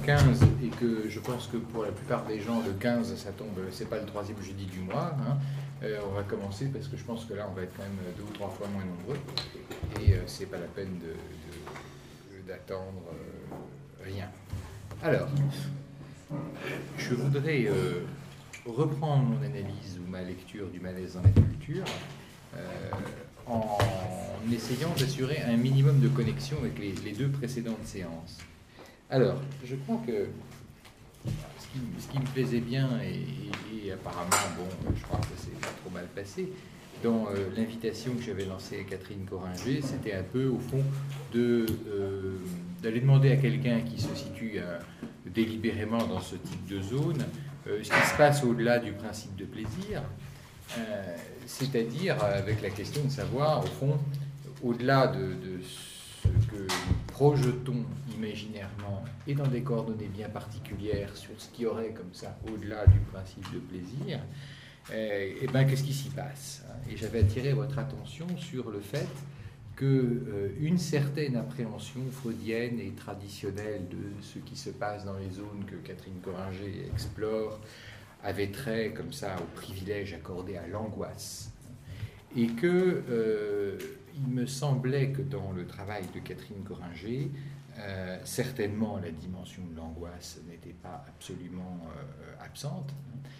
15 et que je pense que pour la plupart des gens, le 15, ça tombe, c'est pas le troisième jeudi du mois. Hein. On va commencer parce que je pense que là, on va être quand même 2 ou 3 fois moins nombreux. Et c'est pas la peine d'attendre rien. Alors, je voudrais reprendre mon analyse ou ma lecture du malaise dans la culture en essayant d'assurer un minimum de connexion avec les 2 précédentes séances. Alors, je crois que ce qui me plaisait bien, et apparemment, bon, je crois que ça s'est pas trop mal passé, dans l'invitation que j'avais lancée à Catherine Coringer, c'était un peu, au fond, d'aller demander à quelqu'un qui se situe délibérément dans ce type de zone, ce qui se passe au-delà du principe de plaisir, c'est-à-dire avec la question de savoir, au fond, au-delà de ce que nous projetons imaginairement et dans des coordonnées bien particulières sur ce qui aurait comme ça au-delà du principe de plaisir, et ben qu'est-ce qui s'y passe? Et j'avais attiré votre attention sur le fait qu'une certaine appréhension freudienne et traditionnelle de ce qui se passe dans les zones que Catherine Coringer explore avait trait comme ça au privilège accordé à l'angoisse. Et que il me semblait que dans le travail de Catherine Coringer, certainement la dimension de l'angoisse n'était pas absolument absente,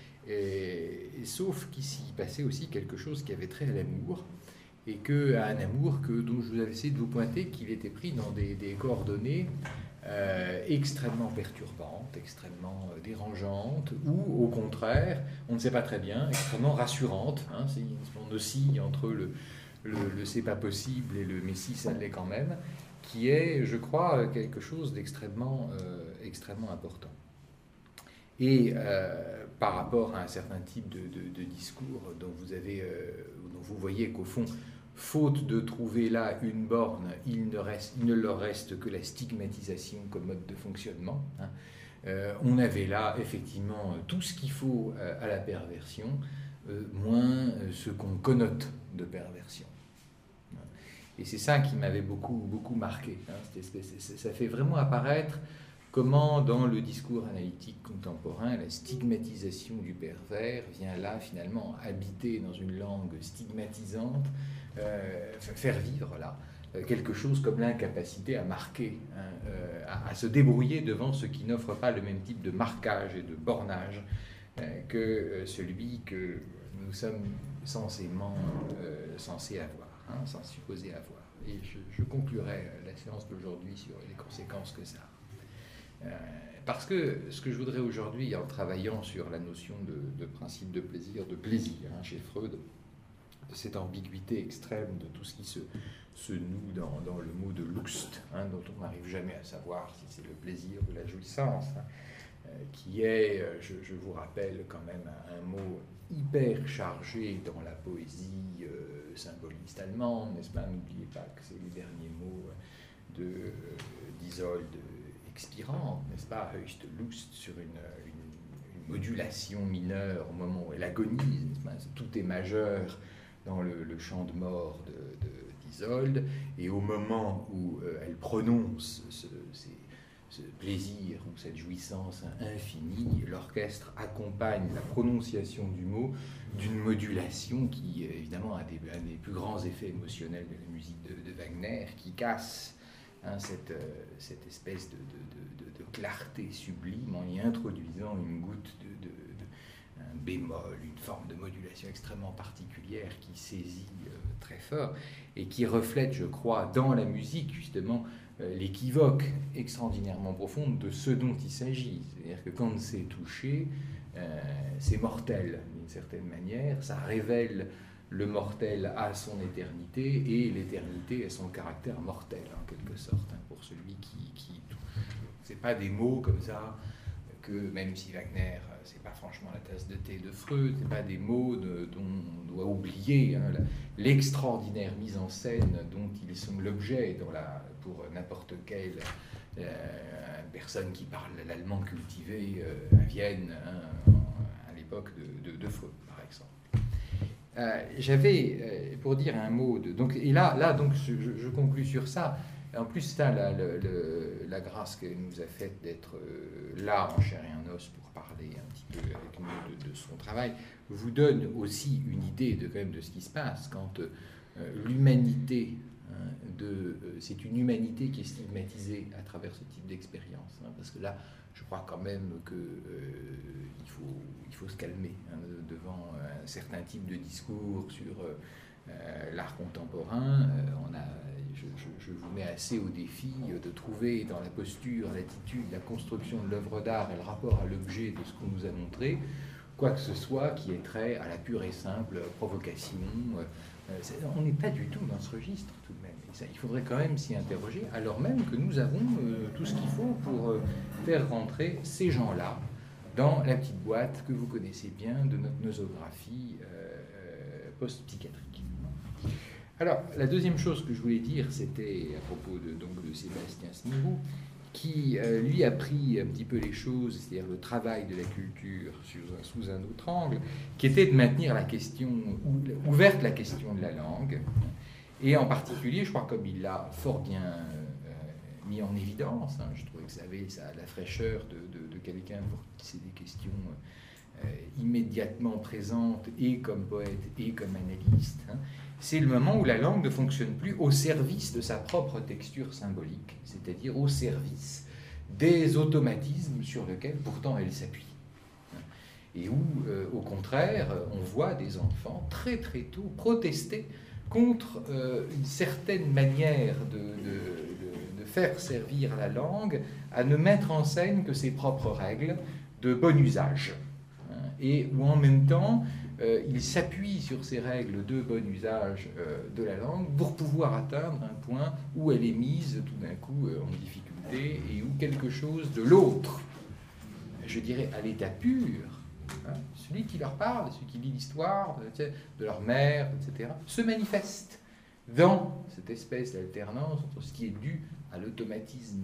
sauf qu'ici il passait aussi quelque chose qui avait trait à l'amour, et qu'à un amour dont je vous avais essayé de vous pointer qu'il était pris dans des coordonnées extrêmement perturbantes, extrêmement dérangeantes, ou au contraire, on ne sait pas très bien, extrêmement rassurantes. Hein, on oscille entre le c'est pas possible et le mais si ça l'est quand même, qui est, je crois, quelque chose d'extrêmement extrêmement important. Et par rapport à un certain type de discours dont vous voyez qu'au fond, faute de trouver là une borne, il ne leur reste que la stigmatisation comme mode de fonctionnement. Hein. On avait là effectivement tout ce qu'il faut à la perversion, moins ce qu'on connote de perversion. Et c'est ça qui m'avait beaucoup marqué. Hein, ça fait vraiment apparaître comment, dans le discours analytique contemporain, la stigmatisation du pervers vient là, finalement, habiter dans une langue stigmatisante, faire vivre là quelque chose comme l'incapacité à marquer, hein, à se débrouiller devant ce qui n'offre pas le même type de marquage et de bornage que celui que nous sommes censément censés avoir, hein, sans supposer avoir. Et je conclurai la séance d'aujourd'hui sur les conséquences que ça a. Parce que ce que je voudrais aujourd'hui, en travaillant sur la notion de principe de plaisir, hein, chez Freud, de cette ambiguïté extrême de tout ce qui se noue dans le mot de Lust, hein, dont on n'arrive jamais à savoir si c'est le plaisir ou la jouissance, hein, qui est, je vous rappelle quand même, un mot hyper chargé dans la poésie symboliste allemande, n'est-ce pas? N'oubliez pas que c'est les derniers mots d'Isolde expirante, n'est-ce pas? Höchste Lust, sur une modulation mineure au moment où elle agonise, n'est-ce pas? Tout est majeur dans le chant de mort d'Isolde, et au moment où elle prononce ce plaisir ou cette jouissance infinie, l'orchestre accompagne la prononciation du mot d'une modulation qui, évidemment, a un des plus grands effets émotionnels de la musique de Wagner, qui casse, hein, cette espèce de clarté sublime en y introduisant une goutte un bémol, une forme de modulation extrêmement particulière qui saisit très fort et qui reflète, je crois, dans la musique, justement, l'équivoque extraordinairement profonde de ce dont il s'agit. C'est-à-dire que quand c'est touché, c'est mortel, d'une certaine manière, ça révèle le mortel à son éternité et l'éternité à son caractère mortel, en quelque sorte, hein, pour celui qui touche. Ce n'est pas des mots comme ça que, même si Wagner, c'est pas franchement la tasse de thé de Freud, c'est pas des mots dont on doit oublier, hein, l'extraordinaire mise en scène dont ils sont l'objet pour n'importe quelle personne qui parle l'allemand cultivé à Vienne, hein, à l'époque de Freud, par exemple. J'avais, pour dire un mot, donc, et là donc, je conclus sur ça. Et en plus, ça, la grâce qu'elle nous a faite d'être là en chair et en os pour parler un petit peu avec nous de son travail, vous donne aussi une idée quand même de ce qui se passe quand l'humanité, c'est une humanité qui est stigmatisée à travers ce type d'expérience. Parce que là, je crois quand même qu'il faut se calmer devant un certain type de discours sur l'art contemporain. Je vous mets assez au défi de trouver dans la posture, l'attitude, la construction de l'œuvre d'art et le rapport à l'objet de ce qu'on nous a montré, quoi que ce soit qui ait trait à la pure et simple provocation. On n'est pas du tout dans ce registre tout de même. Et ça, il faudrait quand même s'y interroger, alors même que nous avons tout ce qu'il faut pour faire rentrer ces gens-là dans la petite boîte que vous connaissez bien de notre nosographie post-psychiatrique. Alors, la deuxième chose que je voulais dire, c'était à propos de Sébastien Smyrou, qui, lui, a pris un petit peu les choses, c'est-à-dire le travail de la culture sous un autre angle, qui était de maintenir la question, ouverte la question de la langue, et en particulier, je crois, comme il l'a fort bien mis en évidence, je trouvais que ça avait la fraîcheur de quelqu'un pour qui c'est des questions immédiatement présentes, et comme poète, et comme analyste, c'est le moment où la langue ne fonctionne plus au service de sa propre texture symbolique, c'est-à-dire au service des automatismes sur lesquels pourtant elle s'appuie. Et où, au contraire, on voit des enfants très très tôt protester contre une certaine manière de faire servir la langue à ne mettre en scène que ses propres règles de bon usage. Et où en même temps, il s'appuie sur ces règles de bon usage de la langue pour pouvoir atteindre un point où elle est mise tout d'un coup en difficulté et où quelque chose de l'autre, je dirais à l'état pur, celui qui leur parle, celui qui lit l'histoire de leur mère, etc., se manifeste dans cette espèce d'alternance entre ce qui est dû à l'automatisme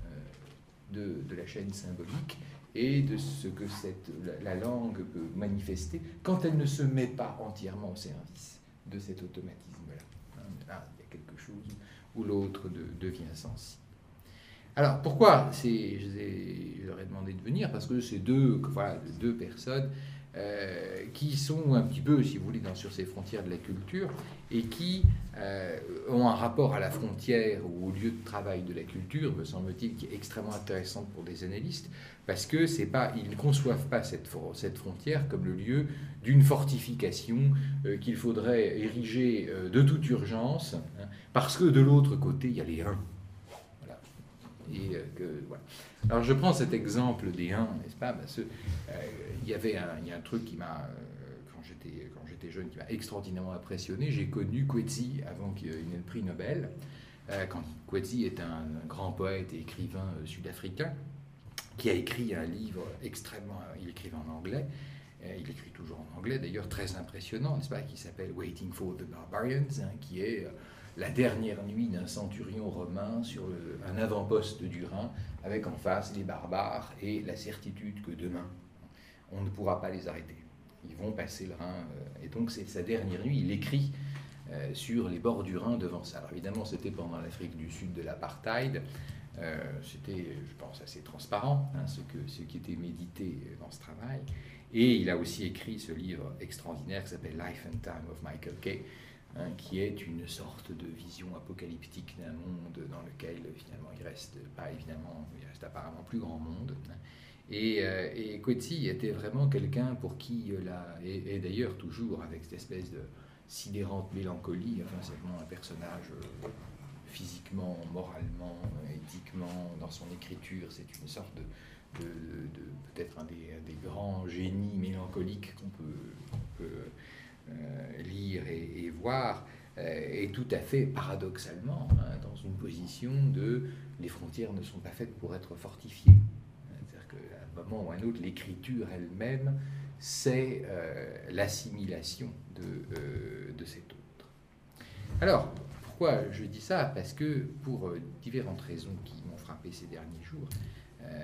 de la chaîne symbolique et de ce que la langue peut manifester quand elle ne se met pas entièrement au service de cet automatisme-là. Là, il y a quelque chose où l'autre devient sensible. Alors, pourquoi je leur ai demandé de venir? Parce que c'est deux personnes qui sont un petit peu, si vous voulez, sur ces frontières de la culture et qui ont un rapport à la frontière ou au lieu de travail de la culture, me semble-t-il, qui est extrêmement intéressant pour des analystes, parce que ils ne conçoivent pas cette frontière comme le lieu d'une fortification qu'il faudrait ériger de toute urgence, parce que de l'autre côté, il y a les uns. Voilà. Voilà. Alors je prends cet exemple des uns, n'est-ce pas, parce que il y a un truc qui m'a, quand j'étais jeune, qui m'a extraordinairement impressionné. J'ai connu Coetzee avant qu'il ait le prix Nobel. Quand Coetzee est un grand poète et écrivain sud-africain, qui a écrit un livre il écrivait en anglais, il écrit toujours en anglais d'ailleurs, très impressionnant, n'est-ce pas, qui s'appelle Waiting for the Barbarians, qui est la dernière nuit d'un centurion romain sur un avant-poste du Rhin, avec en face les barbares et la certitude que demain, on ne pourra pas les arrêter. Ils vont passer le Rhin, et donc c'est sa dernière nuit, il écrit sur les bords du Rhin devant ça. Alors évidemment, c'était pendant l'Afrique du Sud de l'apartheid. C'était, je pense, assez transparent, ce qui était médité dans ce travail. Et il a aussi écrit ce livre extraordinaire qui s'appelle Life and Time of Michael Kay, qui est une sorte de vision apocalyptique d'un monde dans lequel finalement il reste apparemment plus grand monde. Et Coetzee était vraiment quelqu'un pour qui, et d'ailleurs toujours avec cette espèce de sidérante mélancolie, enfin c'est vraiment un personnage physiquement, moralement, éthiquement, dans son écriture, c'est une sorte de peut-être un des grands génies mélancoliques qu'on peut lire et voir, et tout à fait paradoxalement dans une position de les frontières ne sont pas faites pour être fortifiées. C'est-à-dire qu'à un moment ou à un autre, l'écriture elle-même, c'est l'assimilation de cet autre. Alors, pourquoi je dis ça? Parce que pour différentes raisons qui m'ont frappé ces derniers jours,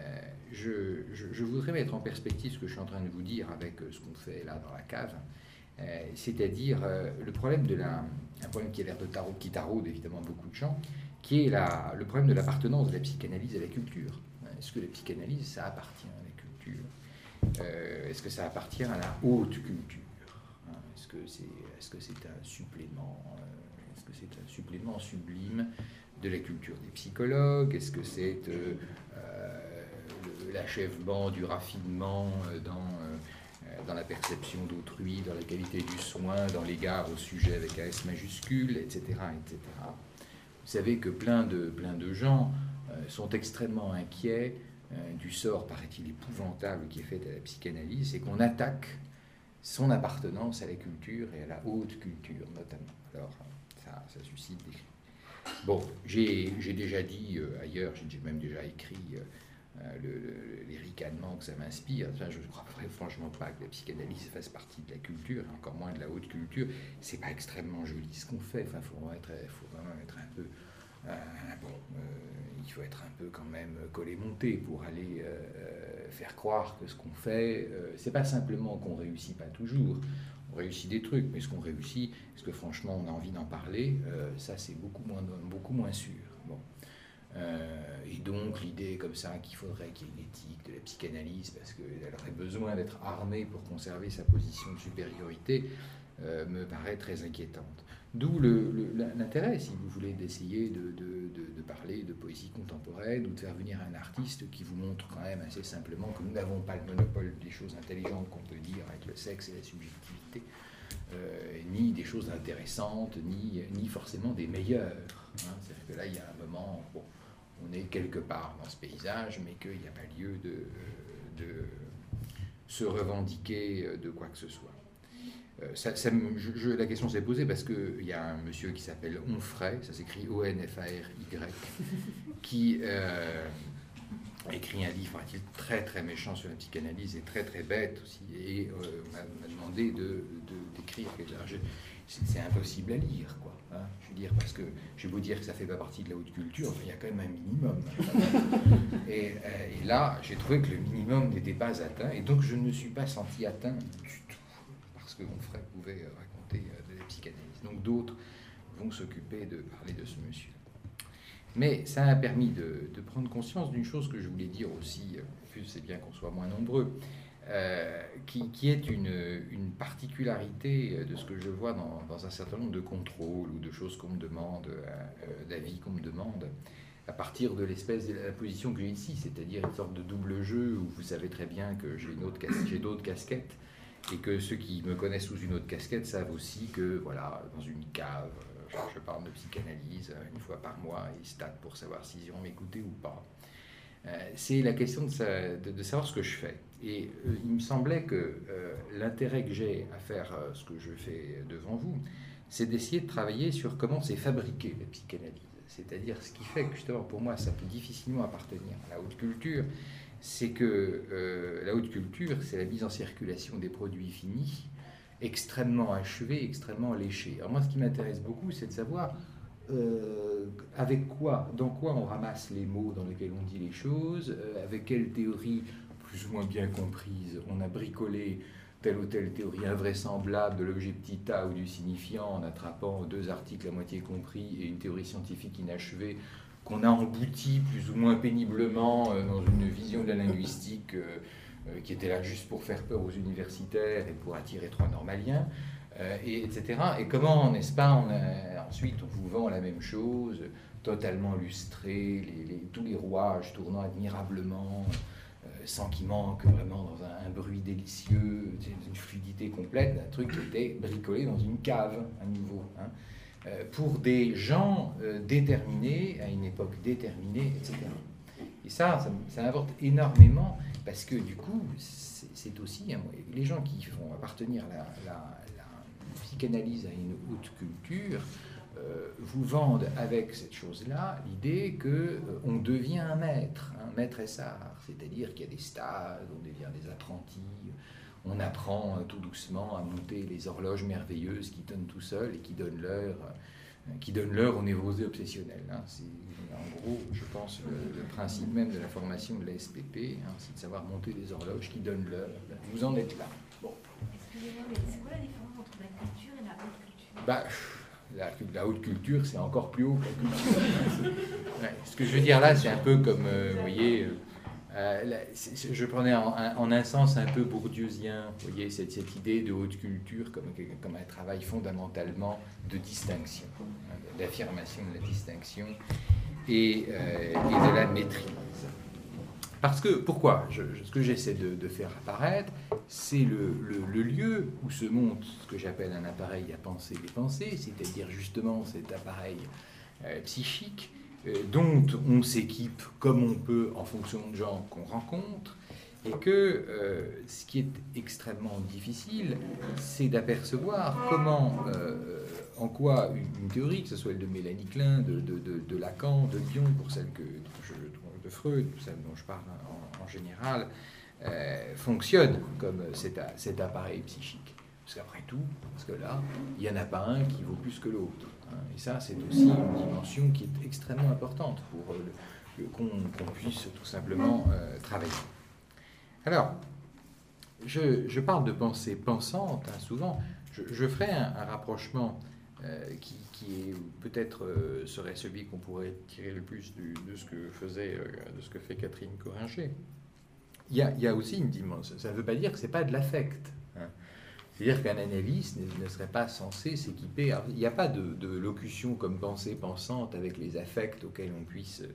je voudrais mettre en perspective ce que je suis en train de vous dire avec ce qu'on fait là dans la cave, C'est-à-dire le problème un problème qui a l'air qui taraude évidemment beaucoup de gens, qui est le problème de l'appartenance de la psychanalyse à la culture. Est-ce que la psychanalyse, ça appartient à la culture? Est-ce que ça appartient à la haute culture? Est-ce que c'est un supplément? Est-ce que c'est un supplément sublime de la culture des psychologues? Est-ce que c'est l'achèvement du raffinement dans la perception d'autrui, dans la qualité du soin, dans l'égard au sujet avec un S majuscule, etc., etc. Vous savez que plein de gens sont extrêmement inquiets du sort, paraît-il, épouvantable qui est fait à la psychanalyse, c'est qu'on attaque son appartenance à la culture et à la haute culture, notamment. Alors, ça suscite des... Bon, j'ai déjà dit ailleurs, j'ai même déjà écrit les ricanements que ça m'inspire. Enfin, je ne crois franchement pas que la psychanalyse fasse partie de la culture, et encore moins de la haute culture. C'est pas extrêmement joli ce qu'on fait. Enfin, faut vraiment être un peu... il faut être un peu quand même collé-monté pour aller faire croire que ce qu'on fait, c'est pas simplement qu'on réussit pas toujours. On réussit des trucs, mais ce qu'on réussit, est-ce que franchement on a envie d'en parler, ça c'est beaucoup moins sûr. Bon. Et donc l'idée comme ça qu'il faudrait qu'il y ait une éthique de la psychanalyse parce qu'elle aurait besoin d'être armée pour conserver sa position de supériorité me paraît très inquiétante. D'où l'intérêt, si vous voulez, d'essayer de parler de poésie contemporaine ou de faire venir un artiste qui vous montre quand même assez simplement que nous n'avons pas le monopole des choses intelligentes qu'on peut dire avec le sexe et la subjectivité, ni des choses intéressantes, ni forcément des meilleures. Hein. C'est-à-dire que là, il y a un moment, bon, on est quelque part dans ce paysage, mais qu'il n'y a pas lieu de se revendiquer de quoi que ce soit. La question s'est posée parce qu'il y a un monsieur qui s'appelle Onfray, ça s'écrit O-N-F-A-R-Y, qui a écrit un livre très très méchant sur la psychanalyse et très très bête aussi, et on m'a demandé d'écrire quelque chose. C'est impossible à lire, quoi. Hein, je veux dire, parce que je vais vous dire que ça fait pas partie de la haute culture, il y a quand même un minimum. Et là, j'ai trouvé que le minimum n'était pas atteint, et donc je ne me suis pas senti atteint du tout, parce que Onfray pouvait raconter de la psychanalyse. Donc d'autres vont s'occuper de parler de ce monsieur. Mais ça a permis de prendre conscience d'une chose que je voulais dire aussi, plus c'est bien qu'on soit moins nombreux, qui est une particularité de ce que je vois dans un certain nombre de contrôles ou de choses qu'on me demande, d'avis qu'on me demande, à partir de l'espèce de la position que j'ai ici, c'est-à-dire une sorte de double jeu où vous savez très bien que j'ai d'autres casquettes et que ceux qui me connaissent sous une autre casquette savent aussi que, voilà, dans une cave, je parle de psychanalyse une fois par mois, ils se tapent pour savoir s'ils iront m'écouter ou pas. C'est la question de savoir ce que je fais. Et il me semblait que l'intérêt que j'ai à faire ce que je fais devant vous, c'est d'essayer de travailler sur comment c'est fabriqué la psychanalyse. C'est-à-dire ce qui fait que justement pour moi ça peut difficilement appartenir à la haute culture, c'est que la haute culture, c'est la mise en circulation des produits finis, extrêmement achevés, extrêmement léchés. Alors moi ce qui m'intéresse beaucoup, c'est de savoir dans quoi on ramasse les mots dans lesquels on dit les choses, avec quelle théorie plus ou moins bien comprise on a bricolé telle ou telle théorie invraisemblable de l'objet petit a ou du signifiant en attrapant deux articles à moitié compris et une théorie scientifique inachevée qu'on a embouti plus ou moins péniblement dans une vision de la linguistique qui était là juste pour faire peur aux universitaires et pour attirer trois normaliens. Etc. Et comment, n'est-ce pas, ensuite on vous vend la même chose, totalement lustré, tous les rouages tournant admirablement, sans qu'il manque vraiment dans un bruit délicieux, une fluidité complète, un truc qui était bricolé dans une cave à nouveau, hein, pour des gens déterminés, à une époque déterminée, etc. Et ça importe énormément, parce que du coup, c'est aussi, les gens qui font appartenir la psychanalyse à une haute culture vous vendent avec cette chose-là l'idée qu'on devient un maître essart, c'est-à-dire qu'il y a des stades, on devient des apprentis, on apprend tout doucement à monter les horloges merveilleuses qui donnent tout seuls et qui donnent l'heure qui donne l'heure aux névrosés obsessionnels. Hein. C'est en gros, je pense, le principe même de la formation de la SPP, hein, c'est de savoir monter des horloges qui donnent l'heure. Vous en êtes là. Bon. Excusez-moi, mais c'est quoi la différence entre la culture et la haute culture? La haute culture, c'est encore plus haut que la culture. Ouais, ce que je veux dire là, c'est un peu comme, vous voyez, je prenais en un sens un peu bourdieusien, vous voyez, cette idée de haute culture comme un travail fondamentalement de distinction, hein, d'affirmation de la distinction et de la maîtrise. Parce que, pourquoi ce que j'essaie de faire apparaître, c'est le lieu où se monte ce que j'appelle un appareil à penser les pensées, c'est-à-dire justement cet appareil psychique dont on s'équipe comme on peut en fonction de gens qu'on rencontre, et que ce qui est extrêmement difficile, c'est d'apercevoir comment, en quoi une théorie, que ce soit celle de Mélanie Klein, de Lacan, de Bion, pour celle de Freud, celle dont je parle en général, fonctionne comme cet appareil psychique. Parce qu'après tout, parce que là, il n'y en a pas un qui vaut plus que l'autre. Hein. Et ça, c'est aussi une dimension qui est extrêmement importante pour qu'on puisse tout simplement travailler. Alors, je parle de pensée pensante, hein, souvent. Je ferai un rapprochement qui est peut-être serait celui qu'on pourrait tirer le plus de ce que fait Catherine Coringer. Il y a aussi une dimension. Ça ne veut pas dire que c'est pas de l'affect. Hein. C'est-à-dire qu'un analyste ne serait pas censé s'équiper. Il n'y a pas de locution comme pensée pensante avec les affects auxquels on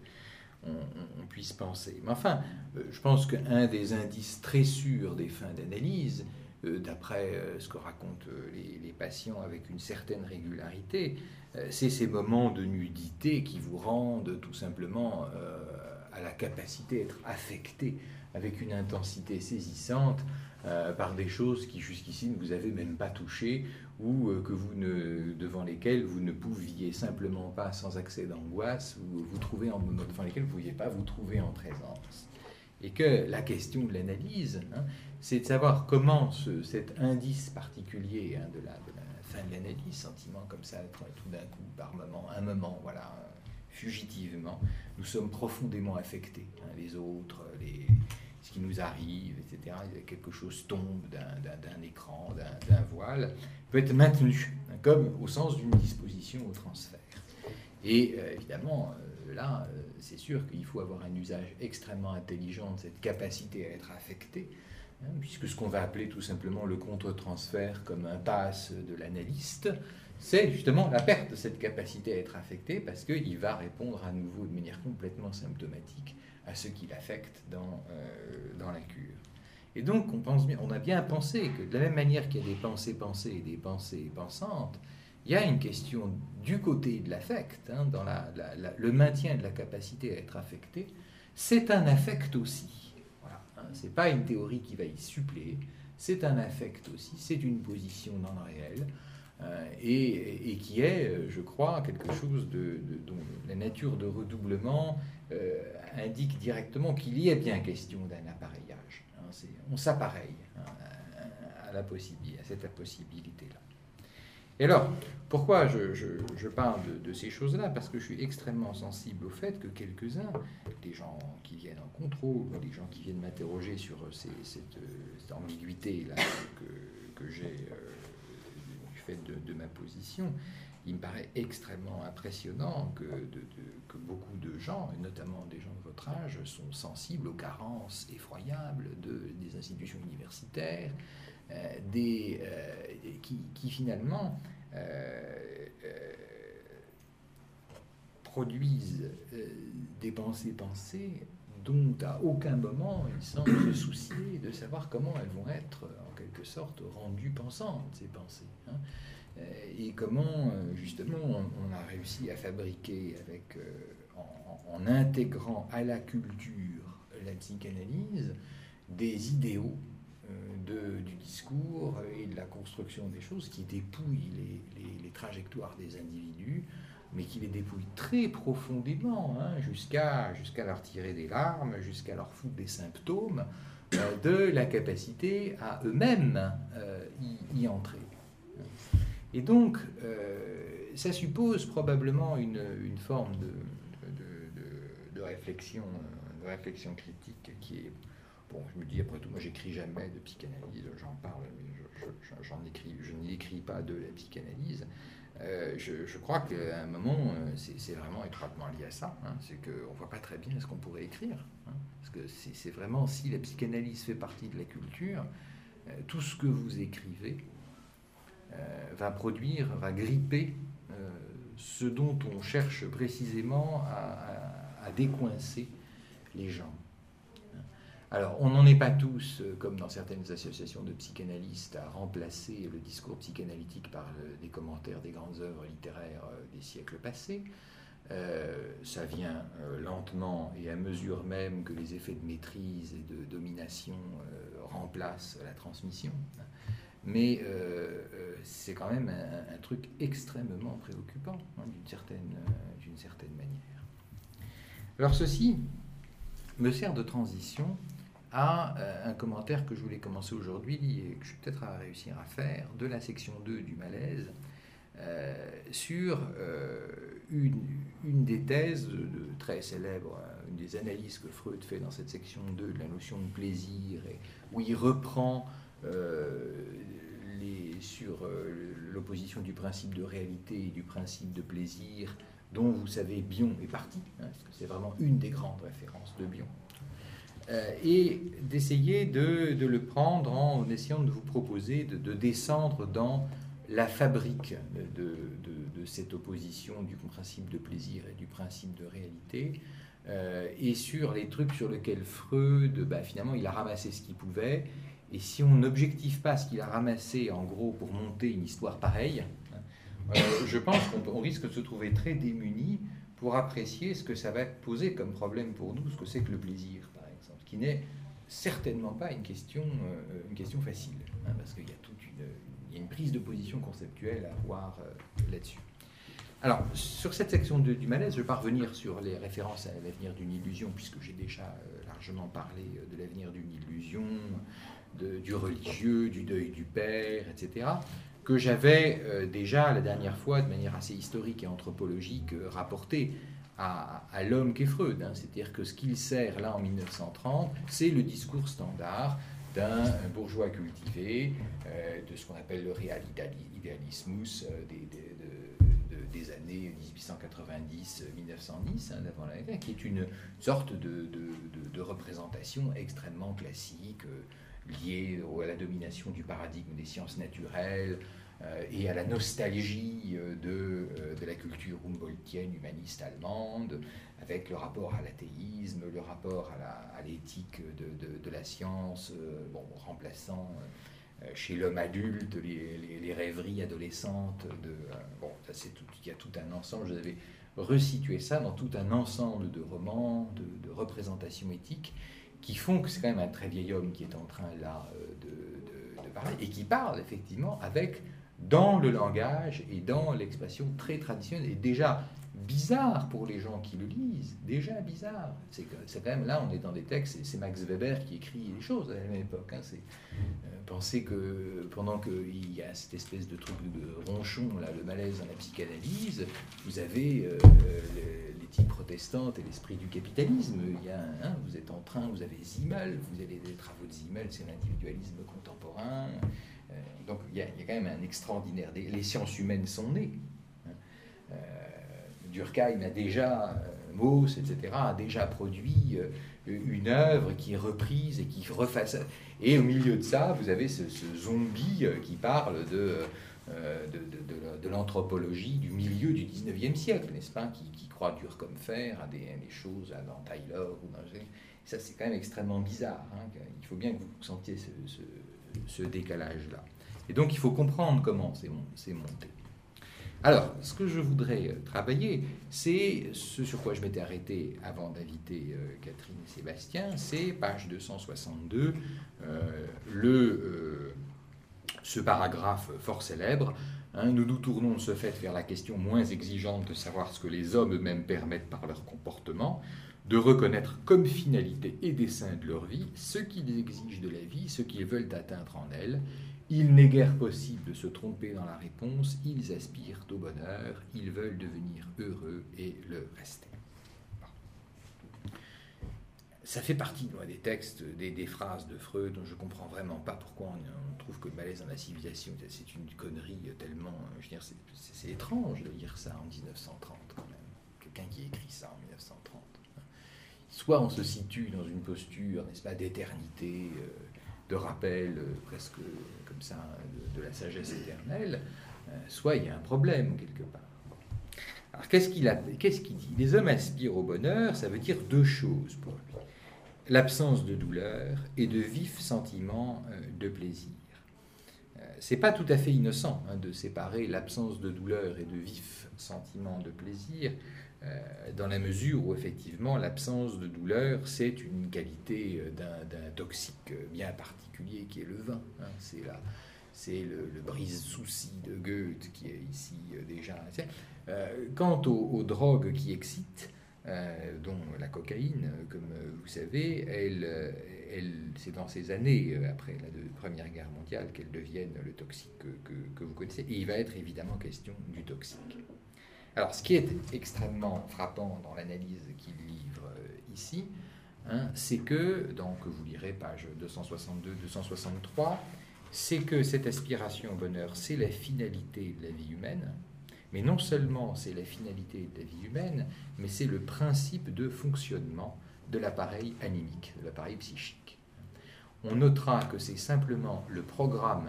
puisse penser. Mais enfin, je pense qu'un des indices très sûrs des fins d'analyse, d'après ce que racontent les patients avec une certaine régularité, c'est ces moments de nudité qui vous rendent tout simplement à la capacité d'être affecté avec une intensité saisissante par des choses qui jusqu'ici ne vous avez même pas touchées ou devant lesquelles vous ne pouviez simplement pas, sans accès d'angoisse, devant lesquelles vous ne pouviez pas vous trouver en présence. Et que la question de l'analyse, hein, c'est de savoir comment cet indice particulier hein, de la fin de l'analyse, sentiment comme ça, tout d'un coup, par moment, un moment, voilà, fugitivement, nous sommes profondément affectés, hein, les autres, ce qui nous arrive, etc. Quelque chose tombe d'un écran, d'un voile, peut être maintenu, hein, comme au sens d'une disposition au transfert. Et évidemment, là, c'est sûr qu'il faut avoir un usage extrêmement intelligent de cette capacité à être affecté, hein, puisque ce qu'on va appeler tout simplement le contre-transfert comme impasse de l'analyste, c'est justement la perte de cette capacité à être affecté, parce qu'il va répondre à nouveau de manière complètement symptomatique à ce qui l'affecte dans la cure. Et donc, on a bien pensé que de la même manière qu'il y a des pensées pensées et des pensées pensantes, il y a une question du côté de l'affect, hein, dans le maintien de la capacité à être affecté, c'est un affect aussi. Voilà, hein, ce n'est pas une théorie qui va y suppléer, c'est un affect aussi, c'est une position dans le réel, et qui est, je crois, quelque chose dont la nature de redoublement indique directement qu'il y est bien question d'un appareillage. Hein, on s'appareille hein, à cette possibilité-là. Et alors, pourquoi je parle de ces choses-là? Parce que je suis extrêmement sensible au fait que quelques-uns, des gens qui viennent en contrôle, des gens qui viennent m'interroger sur cette ambiguïté-là que j'ai du fait de ma position, il me paraît extrêmement impressionnant que beaucoup de gens, et notamment des gens de votre âge, sont sensibles aux carences effroyables des institutions universitaires, qui finalement produisent des pensées dont à aucun moment ils semblent se soucier de savoir comment elles vont être en quelque sorte rendues pensantes, ces pensées. Hein. Et comment justement on a réussi à fabriquer en intégrant à la culture la psychanalyse des idéaux du discours et de la construction des choses qui dépouillent les trajectoires des individus, mais qui les dépouillent très profondément, hein, jusqu'à leur tirer des larmes, jusqu'à leur foutre des symptômes de la capacité à eux-mêmes y entrer. Et donc, ça suppose probablement une forme de réflexion critique qui est... Bon, je me dis, après tout, moi, j'écris jamais de psychanalyse, j'en parle, mais je n'écris pas de la psychanalyse. Je crois qu'à un moment, c'est vraiment étroitement lié à ça. Hein, c'est qu'on ne voit pas très bien ce qu'on pourrait écrire. Hein, parce que c'est vraiment, si la psychanalyse fait partie de la culture, tout ce que vous écrivez va produire, va gripper ce dont on cherche précisément à décoincer les gens. Alors, on n'en est pas tous, comme dans certaines associations de psychanalystes, à remplacer le discours psychanalytique par des commentaires des grandes œuvres littéraires des siècles passés. Ça vient lentement et à mesure même que les effets de maîtrise et de domination remplacent la transmission. Mais c'est quand même un truc extrêmement préoccupant, hein, d'une certaine manière. Alors ceci me sert de transition à un commentaire que je voulais commencer aujourd'hui et que je vais peut-être réussir à faire de la section 2 du malaise sur une des thèses très célèbres, une des analyses que Freud fait dans cette section 2 de la notion de plaisir, où il reprend sur l'opposition du principe de réalité et du principe de plaisir, dont vous savez Bion est parti, hein, parce que c'est vraiment une des grandes références de Bion. Et d'essayer de le prendre en essayant de vous proposer de descendre dans la fabrique de cette opposition du principe de plaisir et du principe de réalité, et sur les trucs sur lesquels Freud, finalement, il a ramassé ce qu'il pouvait, et si on n'objective pas ce qu'il a ramassé, en gros, pour monter une histoire pareille, je pense qu'on risque de se trouver très démunis pour apprécier ce que ça va poser comme problème pour nous, ce que c'est que le plaisir, par exemple, qui n'est certainement pas une question facile, hein, parce qu'il y a une prise de position conceptuelle à avoir là-dessus. Alors, sur cette section du malaise, je vais pas revenir sur les références à l'avenir d'une illusion, puisque j'ai déjà largement parlé de l'avenir d'une illusion, du religieux, du deuil du père, etc., que j'avais déjà la dernière fois, de manière assez historique et anthropologique, rapporté à l'homme qu'est Freud. Hein. C'est-à-dire que ce qu'il sert là en 1930, c'est le discours standard d'un bourgeois cultivé, de ce qu'on appelle le real idealismus des années 1890-1910, hein, d'avant la guerre, qui est une sorte de représentation extrêmement classique, liée à la domination du paradigme des sciences naturelles et à la nostalgie de la culture humboldtienne humaniste allemande, avec le rapport à l'athéisme, le rapport à l'éthique de la science, remplaçant chez l'homme adulte les rêveries adolescentes. Il y a tout un ensemble, je devais resituer ça dans tout un ensemble de romans, de représentations éthiques, qui font que c'est quand même un très vieil homme qui est en train là de parler, et qui parle effectivement dans le langage et dans l'expression très traditionnelle, et déjà bizarre pour les gens qui le lisent, déjà bizarre. C'est quand même, là on est dans des textes, c'est Max Weber qui écrit les choses à la même époque. Hein, pensez que pendant qu'il y a cette espèce de truc de ronchon, là, le malaise dans la psychanalyse, vous avez l'éthique protestante et l'esprit du capitalisme. Vous êtes en train, vous avez Simmel, vous avez des travaux de Simmel, c'est l'individualisme contemporain. Donc il y a quand même un extraordinaire... Les sciences humaines sont nées. Durkheim a déjà, Mauss, etc., a déjà produit une œuvre qui est reprise et qui refasse. Et au milieu de ça, vous avez ce zombie qui parle de l'anthropologie du milieu du 19e siècle, n'est-ce pas, qui croit dur comme fer à des choses dans Taylor. Ça, c'est quand même extrêmement bizarre. Hein. Il faut bien que vous sentiez ce décalage-là. Et donc, il faut comprendre comment c'est monté. Alors, ce que je voudrais travailler, c'est ce sur quoi je m'étais arrêté avant d'inviter Catherine et Sébastien, c'est page 262, ce paragraphe fort célèbre. Hein, nous nous tournons de ce fait vers la question moins exigeante de savoir ce que les hommes eux-mêmes permettent par leur comportement. de reconnaître comme finalité et dessein de leur vie ce qu'ils exigent de la vie, ce qu'ils veulent atteindre en elle. Il n'est guère possible de se tromper dans la réponse, ils aspirent au bonheur, ils veulent devenir heureux et le rester. Ça fait partie des textes, des phrases de Freud dont je ne comprends vraiment pas pourquoi on trouve que le malaise dans la civilisation, c'est une connerie tellement... Je veux dire, c'est étrange de lire ça en 1930 quand même. Quelqu'un qui écrit ça en 1930. Soit on se situe dans une posture, n'est-ce pas, d'éternité, de rappel presque comme ça de la sagesse éternelle, soit il y a un problème quelque part. Alors qu'est-ce qu'il dit? Les hommes aspirent au bonheur, ça veut dire deux choses pour lui. L'absence de douleur et de vifs sentiments de plaisir. C'est pas tout à fait innocent de séparer l'absence de douleur et de vifs sentiments de plaisir, dans la mesure où effectivement l'absence de douleur c'est une qualité d'un toxique bien particulier qui est le vin. C'est le brise-souci de Goethe qui est ici déjà. Quant aux drogues qui excitent, dont la cocaïne, comme vous savez, c'est dans ces années après la Première Guerre mondiale qu'elle devienne le toxique que vous connaissez. Et il va être évidemment question du toxique. Alors, ce qui est extrêmement frappant dans l'analyse qu'il livre ici, c'est que, donc vous lirez page 262-263, c'est que cette aspiration au bonheur, c'est la finalité de la vie humaine. Mais non seulement c'est la finalité de la vie humaine, mais c'est le principe de fonctionnement de l'appareil animique, de l'appareil psychique. On notera que c'est simplement le programme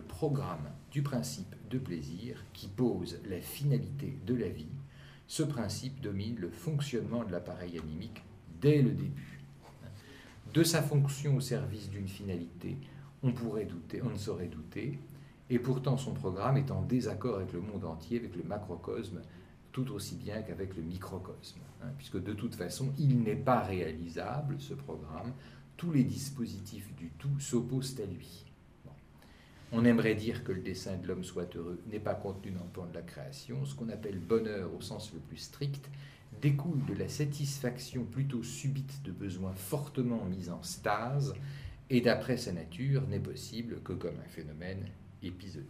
du principe de plaisir qui pose la finalité de la vie. Ce principe domine le fonctionnement de l'appareil animique dès le début. De sa fonction au service d'une finalité, on ne saurait douter. Et pourtant, son programme est en désaccord avec le monde entier, avec le macrocosme, tout aussi bien qu'avec le microcosme. Puisque de toute façon, il n'est pas réalisable, ce programme. Tous les dispositifs du tout s'opposent à lui. Bon. On aimerait dire que le dessein de l'homme soit heureux n'est pas contenu dans le plan de la création. Ce qu'on appelle bonheur au sens le plus strict découle de la satisfaction plutôt subite de besoins fortement mis en stase, et d'après sa nature, n'est possible que comme un phénomène épisodique.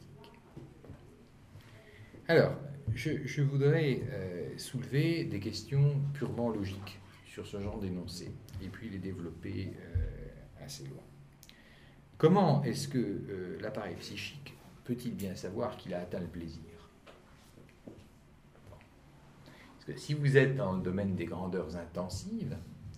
Alors, je voudrais soulever des questions purement logiques sur ce genre d'énoncé, et puis les développer assez loin. Comment est-ce que l'appareil psychique peut-il bien savoir qu'il a atteint le plaisir? Parce que si vous êtes dans le domaine des grandeurs intensives,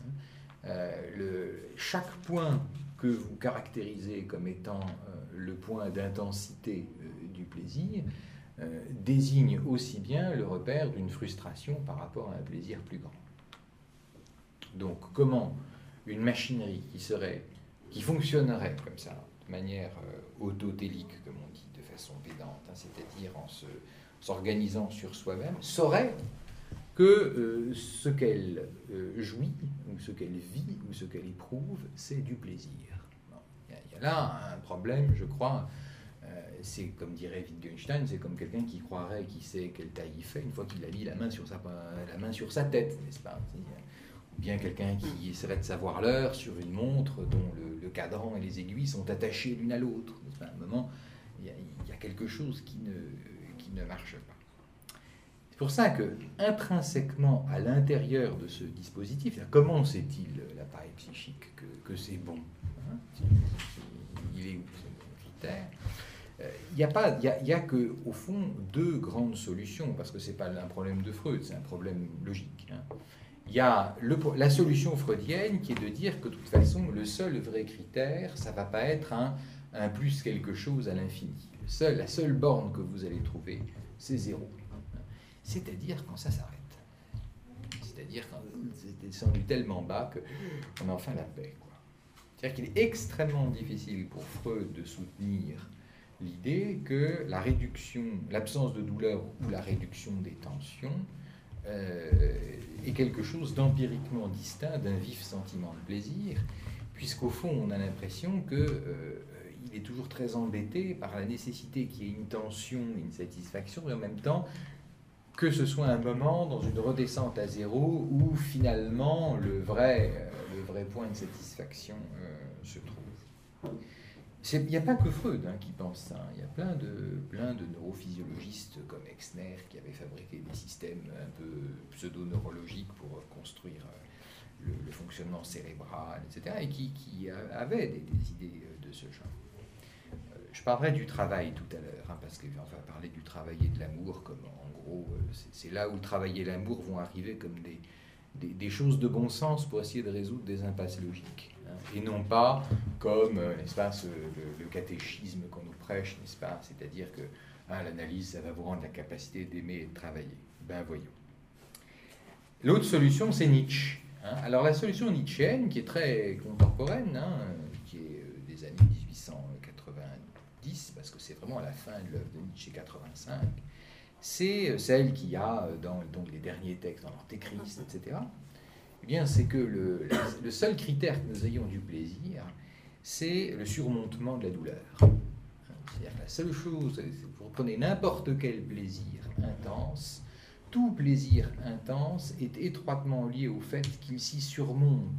chaque point que vous caractérisez comme étant le point d'intensité du plaisir désigne aussi bien le repère d'une frustration par rapport à un plaisir plus grand. Donc, comment une machinerie qui fonctionnerait comme ça, de manière autotélique, comme on dit, de façon pédante, c'est-à-dire en s'organisant sur soi-même, saurait que ce qu'elle jouit, ou ce qu'elle vit, ou ce qu'elle éprouve, c'est du plaisir. Il y a là un problème, je crois. C'est comme dirait Wittgenstein, c'est comme quelqu'un qui croirait qu'il sait quelle taille il fait une fois qu'il a mis la main sur sa tête, n'est-ce pas? Ou bien quelqu'un qui essaierait de savoir l'heure sur une montre dont le cadran et les aiguilles sont attachés l'une à l'autre. À un moment, il y a quelque chose qui ne marche pas. C'est pour ça que, intrinsèquement, à l'intérieur de ce dispositif, comment sait-il, l'appareil psychique, que c'est bon? Il est où ce critère? Il n'y a qu'au fond deux grandes solutions, parce que ce n'est pas un problème de Freud, c'est un problème logique. Il y a la solution freudienne qui est de dire que de toute façon, le seul vrai critère, ça ne va pas être un plus quelque chose à l'infini. La seule borne que vous allez trouver, c'est zéro. C'est-à-dire quand ça s'arrête. C'est-à-dire quand c'est descendu tellement bas qu'on a enfin la paix. C'est-à-dire qu'il est extrêmement difficile pour Freud de soutenir l'idée que l'absence de douleur ou la réduction des tensions est quelque chose d'empiriquement distinct d'un vif sentiment de plaisir, puisqu'au fond, on a l'impression qu'il est toujours très embêté par la nécessité qu'il y ait une tension, une satisfaction, et en même temps, que ce soit un moment dans une redescente à zéro où finalement le vrai point de satisfaction se trouve. Il n'y a pas que Freud qui pense ça. Il y a plein de neurophysiologistes comme Exner qui avaient fabriqué des systèmes un peu pseudo-neurologiques pour construire le fonctionnement cérébral, etc., et qui avaient des idées de ce genre. Je parlerai du travail tout à l'heure, parce qu'on va parler du travail et de l'amour, comme en gros, c'est là où le travail et l'amour vont arriver comme des choses de bon sens pour essayer de résoudre des impasses logiques, et non pas comme, n'est-ce pas, le catéchisme qu'on nous prêche, n'est-ce pas, c'est-à-dire que l'analyse, ça va vous rendre la capacité d'aimer et de travailler. Ben voyons. L'autre solution, c'est Nietzsche. Alors la solution nietzschéenne, qui est très contemporaine, qui est des années 1890, parce que c'est vraiment à la fin de l'œuvre de Nietzsche, 85, c'est celle qui a dans les derniers textes, dans l'Antéchrist, etc. Eh bien, c'est que le seul critère que nous ayons du plaisir, c'est le surmontement de la douleur. C'est-à-dire que la seule chose, vous prenez n'importe quel plaisir intense, tout plaisir intense est étroitement lié au fait qu'il s'y surmonte.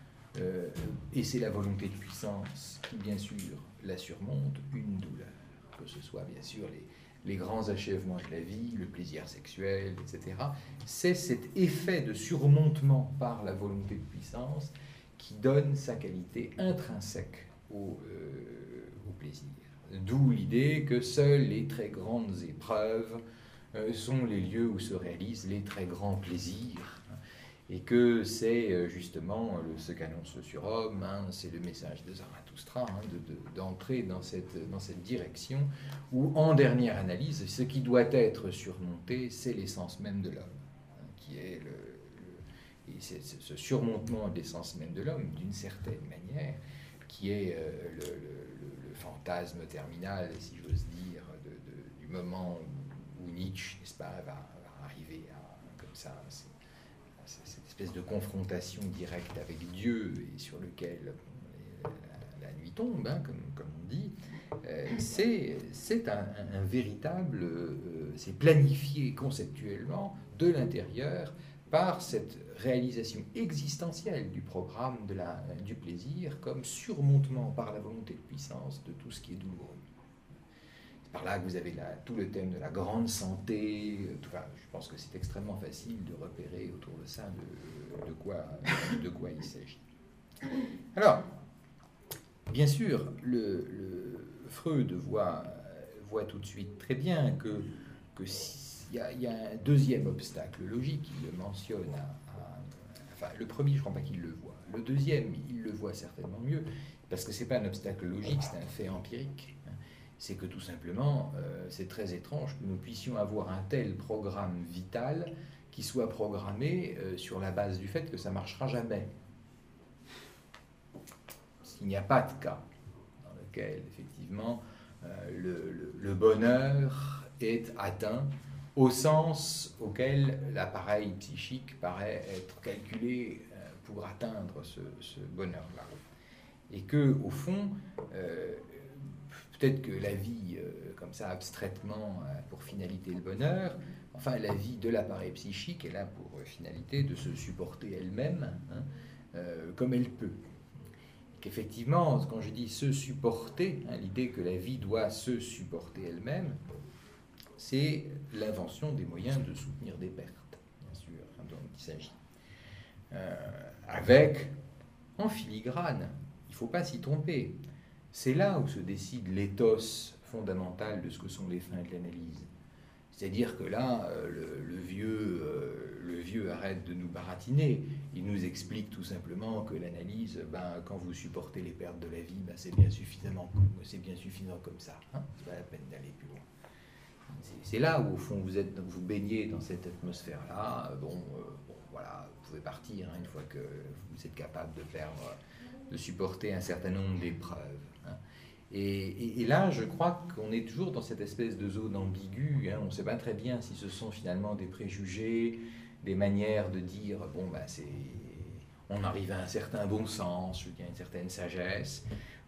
Et c'est la volonté de puissance qui, bien sûr, la surmonte, une douleur. Que ce soit, bien sûr, les grands achèvements de la vie, le plaisir sexuel, etc. C'est cet effet de surmontement par la volonté de puissance qui donne sa qualité intrinsèque au plaisir. D'où l'idée que seules les très grandes épreuves sont les lieux où se réalisent les très grands plaisirs, et que c'est justement ce qu'annonce le surhomme, c'est le message de Zarathustra, d'entrer dans cette direction où, en dernière analyse, ce qui doit être surmonté, c'est l'essence même de l'homme, qui est et c'est ce surmontement de l'essence même de l'homme, d'une certaine manière, qui est le fantasme terminal, si j'ose dire, du moment où Nietzsche, n'est-ce pas, va arriver comme ça, cette espèce de confrontation directe avec Dieu et sur lequel la nuit tombe, comme on dit. C'est un véritable, c'est planifié conceptuellement de l'intérieur par cette réalisation existentielle du programme du plaisir comme surmontement par la volonté de puissance de tout ce qui est douloureux. C'est par là que vous avez tout le thème de la grande santé. Je pense que c'est extrêmement facile de repérer autour de ça de quoi il s'agit. Alors, bien sûr, Freud voit tout de suite très bien que il y a un deuxième obstacle logique, il le mentionne le premier, je ne crois pas qu'il le voit. Le deuxième, il le voit certainement mieux, parce que ce n'est pas un obstacle logique, c'est un fait empirique. C'est que tout simplement, c'est très étrange que nous puissions avoir un tel programme vital qui soit programmé sur la base du fait que ça ne marchera jamais. S'il n'y a pas de cas dans lequel, effectivement, le bonheur est atteint au sens auquel l'appareil psychique paraît être calculé pour atteindre ce bonheur-là. Et que, au fond, peut-être que la vie, comme ça, abstraitement, a pour finalité le bonheur, enfin, la vie de l'appareil psychique, elle a pour finalité de se supporter elle-même, comme elle peut. Qu'effectivement, quand je dis se supporter, l'idée que la vie doit se supporter elle-même, c'est l'invention des moyens de soutenir des pertes, bien sûr, dont il s'agit. Avec, en filigrane, il ne faut pas s'y tromper, c'est là où se décide l'éthos fondamental de ce que sont les fins de l'analyse. C'est-à-dire que là, le vieux arrête de nous baratiner. Il nous explique tout simplement que l'analyse, quand vous supportez les pertes de la vie, c'est bien suffisant comme ça. C'est pas la peine d'aller plus loin. C'est là où, au fond, vous baignez dans cette atmosphère-là. Voilà, vous pouvez partir une fois que vous êtes capable de supporter un certain nombre d'épreuves. Et là, je crois qu'on est toujours dans cette espèce de zone ambiguë. On ne sait pas très bien si ce sont finalement des préjugés, des manières de dire, on arrive à un certain bon sens, une certaine sagesse,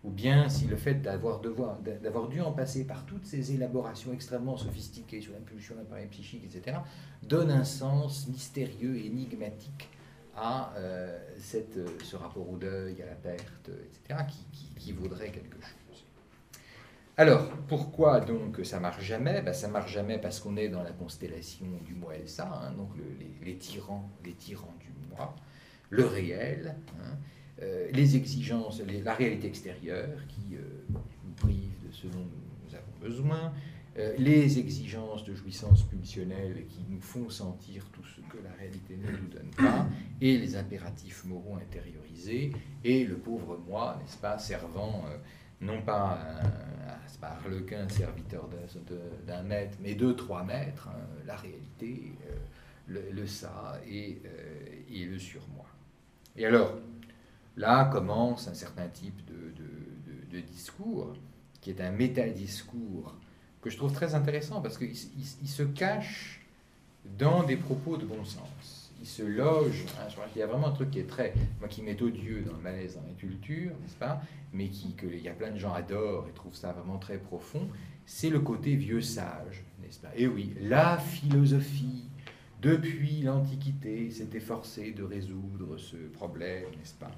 ou bien si le fait d'avoir dû en passer par toutes ces élaborations extrêmement sophistiquées sur l'impulsion, l'appareil psychique, etc., donne un sens mystérieux, énigmatique à ce rapport au deuil, à la perte, etc., qui vaudrait quelque chose. Alors, pourquoi donc ça marche jamais? Ça marche jamais parce qu'on est dans la constellation du moi Elsa, hein, donc les tyrans du moi, le réel, hein, les exigences, la réalité extérieure qui nous prive de ce dont nous avons besoin, les exigences de jouissance pulsionnelle qui nous font sentir tout ce que la réalité ne nous donne pas, et les impératifs moraux intériorisés, et le pauvre moi, n'est-ce pas, servant non pas un harlequin serviteur d'un maître, mais de 3 maîtres, hein, la réalité, le ça et le surmoi. Et alors, là commence un certain type de discours, qui est un métadiscours, que je trouve très intéressant, parce qu'il se cache dans des propos de bon sens. Il se loge, hein, je crois qu'il y a vraiment un truc qui est moi qui m'est odieux dans le malaise dans la culture, n'est-ce pas, mais il y a plein de gens adorent et trouvent ça vraiment très profond, c'est le côté vieux sage, n'est-ce pas? Et oui, la philosophie, depuis l'Antiquité, s'est efforcée de résoudre ce problème, n'est-ce pas?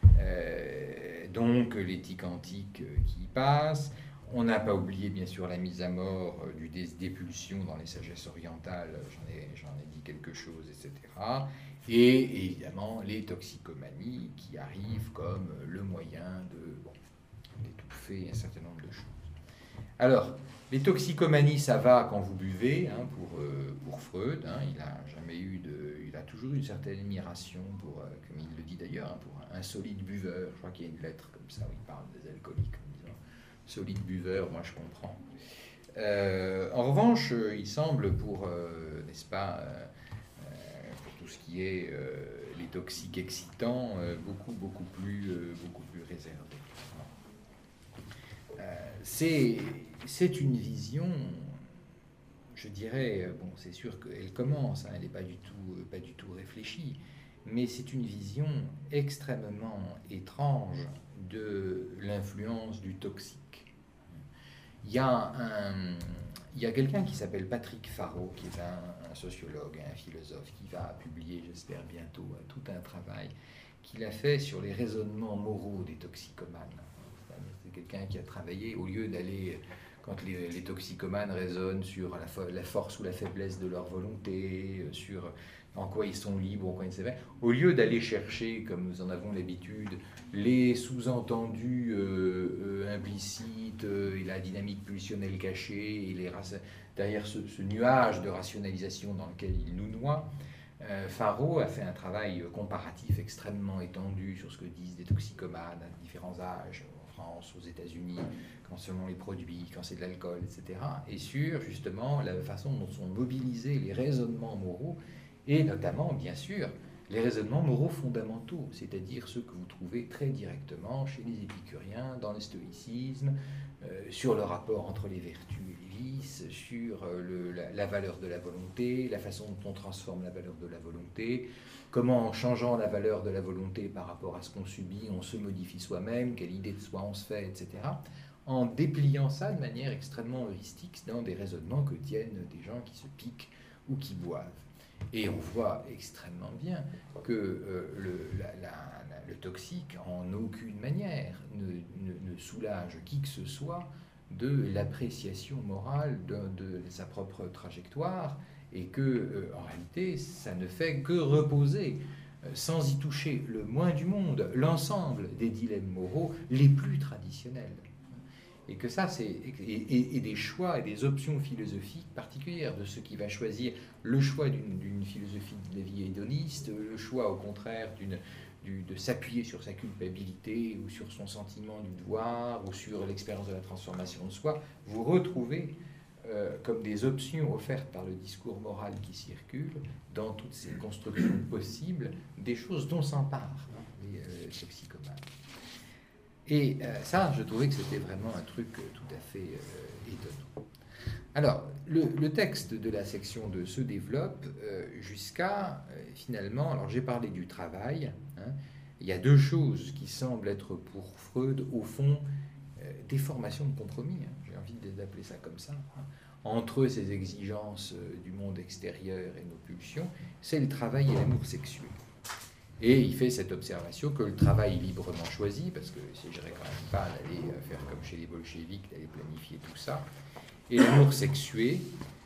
Donc l'éthique antique qui y passe. On n'a pas oublié bien sûr la mise à mort des pulsions dans les sagesses orientales, j'en ai dit quelque chose, etc. Et évidemment les toxicomanies qui arrivent comme le moyen d'étouffer un certain nombre de choses. Alors, les toxicomanies, ça va quand vous buvez, hein, pour Freud, hein, il a toujours eu une certaine admiration pour, comme il le dit d'ailleurs, hein, pour un solide buveur. Je crois qu'il y a une lettre comme ça où il parle des alcooliques en disant solide buveur, moi je comprends. En revanche, il semble n'est-ce pas, pour tout ce qui est les toxiques excitants, beaucoup plus réservé. C'est une vision, je dirais, c'est sûr qu'elle commence, hein, elle n'est pas du tout réfléchie, mais c'est une vision extrêmement étrange de l'influence du toxique. Il y a quelqu'un qui s'appelle Patrick Farreau, qui est un sociologue, un philosophe, qui va publier, j'espère bientôt, tout un travail qu'il a fait sur les raisonnements moraux des toxicomanes. C'est quelqu'un qui a travaillé, au lieu d'aller, quand les toxicomanes raisonnent sur la force ou la faiblesse de leur volonté, sur en quoi ils sont libres, en quoi ils sont sévères, au lieu d'aller chercher, comme nous en avons l'habitude, les sous-entendus implicites, et la dynamique pulsionnelle cachée, et derrière ce nuage de rationalisation dans lequel il nous noie, Farreau a fait un travail comparatif extrêmement étendu sur ce que disent des toxicomanes à différents âges, en France, aux États-Unis, quand selon les produits, quand c'est de l'alcool, etc. Et sur justement la façon dont sont mobilisés les raisonnements moraux, et notamment, bien sûr, les raisonnements moraux fondamentaux, c'est-à-dire ceux que vous trouvez très directement chez les épicuriens, dans le stoïcisme, sur le rapport entre les vertus et les vices, sur la valeur de la volonté, la façon dont on transforme la valeur de la volonté, comment en changeant la valeur de la volonté par rapport à ce qu'on subit, on se modifie soi-même, quelle idée de soi on se fait, etc., en dépliant ça de manière extrêmement heuristique dans des raisonnements que tiennent des gens qui se piquent ou qui boivent. Et on voit extrêmement bien que le toxique, en aucune manière, ne soulage qui que ce soit de l'appréciation morale de sa propre trajectoire, et que, en réalité, ça ne fait que reposer, sans y toucher le moins du monde, l'ensemble des dilemmes moraux les plus traditionnels. Et que ça, et des choix et des options philosophiques particulières de ceux qui va choisir le choix d'une philosophie de la vie hédoniste, le choix au contraire de s'appuyer sur sa culpabilité ou sur son sentiment du devoir ou sur l'expérience de la transformation de soi. Vous retrouvez comme des options offertes par le discours moral qui circule dans toutes ces constructions possibles des choses dont s'emparent les toxicomanes. Et ça, je trouvais que c'était vraiment un truc tout à fait étonnant. Alors, le texte de la section 2 se développe jusqu'à, finalement, alors j'ai parlé du travail, hein, il y a deux choses qui semblent être pour Freud, au fond, des formations de compromis, hein, j'ai envie d'appeler ça comme ça, hein, entre ces exigences du monde extérieur et nos pulsions, c'est le travail et l'amour sexuel. Et il fait cette observation que le travail librement choisi, parce que il ne s'agirait quand même pas d'aller faire comme chez les bolcheviks, d'aller planifier tout ça, et l'amour sexué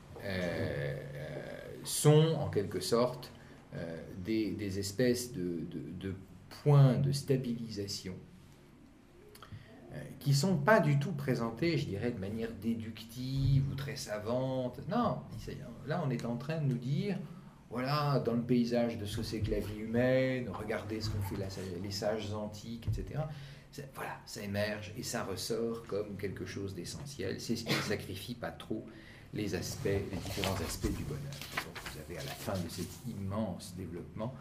sont en quelque sorte des espèces de points de stabilisation qui ne sont pas du tout présentés, je dirais, de manière déductive ou très savante. Non, là on est en train de nous dire, voilà, dans le paysage de ce que c'est que la vie humaine, regardez ce qu'ont fait les sages antiques, etc. Voilà, ça émerge et ça ressort comme quelque chose d'essentiel. C'est ce qui ne sacrifie pas trop les différents aspects du bonheur. Donc vous avez à la fin de cet immense développement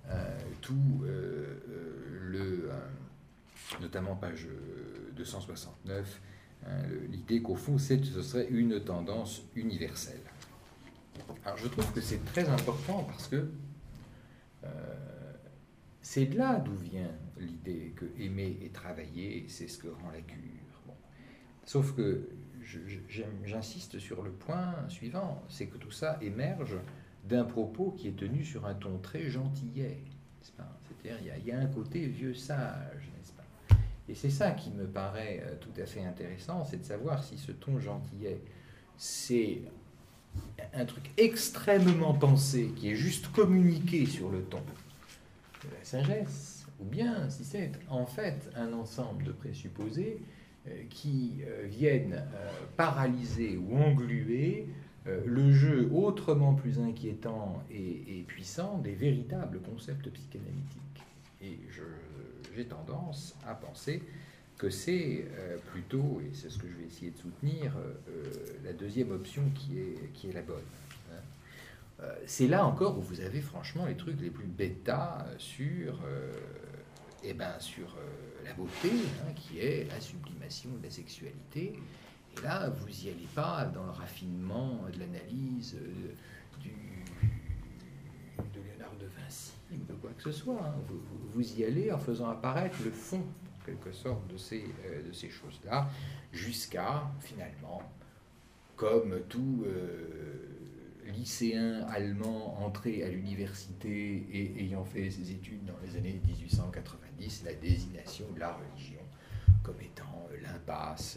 notamment page 269, l'idée qu'au fond ce serait une tendance universelle. Alors je trouve que c'est très important parce que c'est de là d'où vient l'idée que aimer et travailler, c'est ce que rend la cure. Bon. Sauf que j'insiste sur le point suivant, c'est que tout ça émerge d'un propos qui est tenu sur un ton très gentillet. C'est-à-dire il y a un côté vieux sage, n'est-ce pas? Et c'est ça qui me paraît tout à fait intéressant, c'est de savoir si ce ton gentillet, c'est un truc extrêmement pensé, qui est juste communiqué sur le ton de la sagesse, ou bien si c'est en fait un ensemble de présupposés qui viennent paralyser ou engluer le jeu autrement plus inquiétant et puissant des véritables concepts psychanalytiques. Et j'ai tendance à penser que c'est plutôt, et c'est ce que je vais essayer de soutenir, la deuxième option qui est la bonne. C'est là encore où vous avez franchement les trucs les plus bêta sur la beauté, qui est la sublimation de la sexualité. Et là, vous n'y allez pas dans le raffinement de l'analyse de Léonard de Vinci ou de quoi que ce soit. Hein. Vous y allez en faisant apparaître le fond, en quelque sorte, de ces choses-là, jusqu'à, finalement, comme tout lycéen allemand entré à l'université et ayant fait ses études dans les années 1890, la désignation de la religion comme étant l'impasse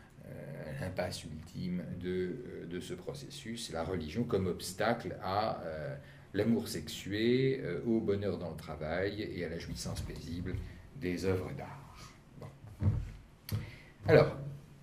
ultime de ce processus, la religion comme obstacle à l'amour sexué, au bonheur dans le travail et à la jouissance paisible des œuvres d'art. Bon. Alors,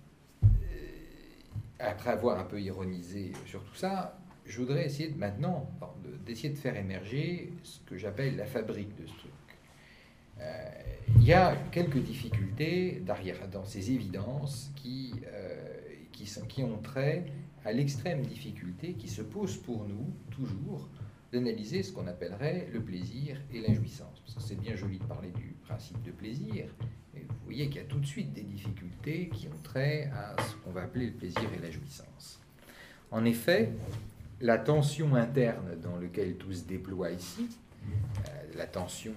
après avoir un peu ironisé sur tout ça, je voudrais essayer maintenant d'essayer de faire émerger ce que j'appelle la fabrique de ce truc. Il y a quelques difficultés dans ces évidences qui ont trait à l'extrême difficulté qui se pose pour nous, toujours, d'analyser ce qu'on appellerait le plaisir et la jouissance. Parce que c'est bien joli de parler du principe de plaisir, mais vous voyez qu'il y a tout de suite des difficultés qui ont trait à ce qu'on va appeler le plaisir et la jouissance. En effet, la tension interne dans laquelle tout se déploie ici, la tension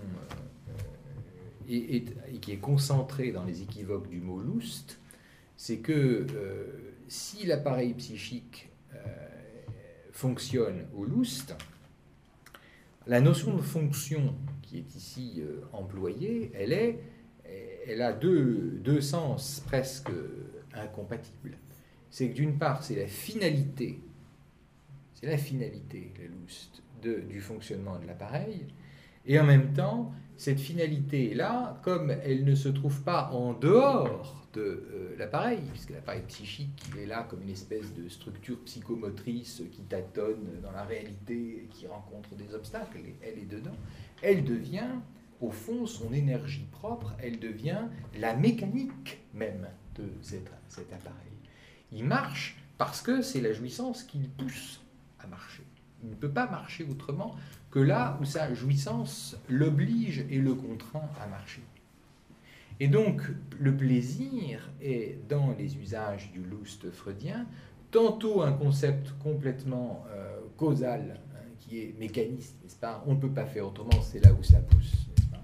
et qui est concentrée dans les équivoques du mot lust, c'est que si l'appareil psychique fonctionne au lust, la notion de fonction qui est ici employée, elle a deux sens presque incompatibles. C'est que d'une part, c'est la finalité, la lust, du fonctionnement de l'appareil, et en même temps, cette finalité-là, comme elle ne se trouve pas en dehors de l'appareil, puisque l'appareil psychique, il est là comme une espèce de structure psychomotrice qui tâtonne dans la réalité et qui rencontre des obstacles, et elle est dedans, elle devient, au fond, son énergie propre, elle devient la mécanique même de cet appareil. Il marche parce que c'est la jouissance qui le pousse à marcher. Il ne peut pas marcher autrement que là où sa jouissance l'oblige et le contraint à marcher. Et donc, le plaisir est, dans les usages du lust freudien, tantôt un concept complètement causal, qui est mécaniste, n'est-ce pas? On ne peut pas faire autrement, c'est là où ça pousse, n'est-ce pas?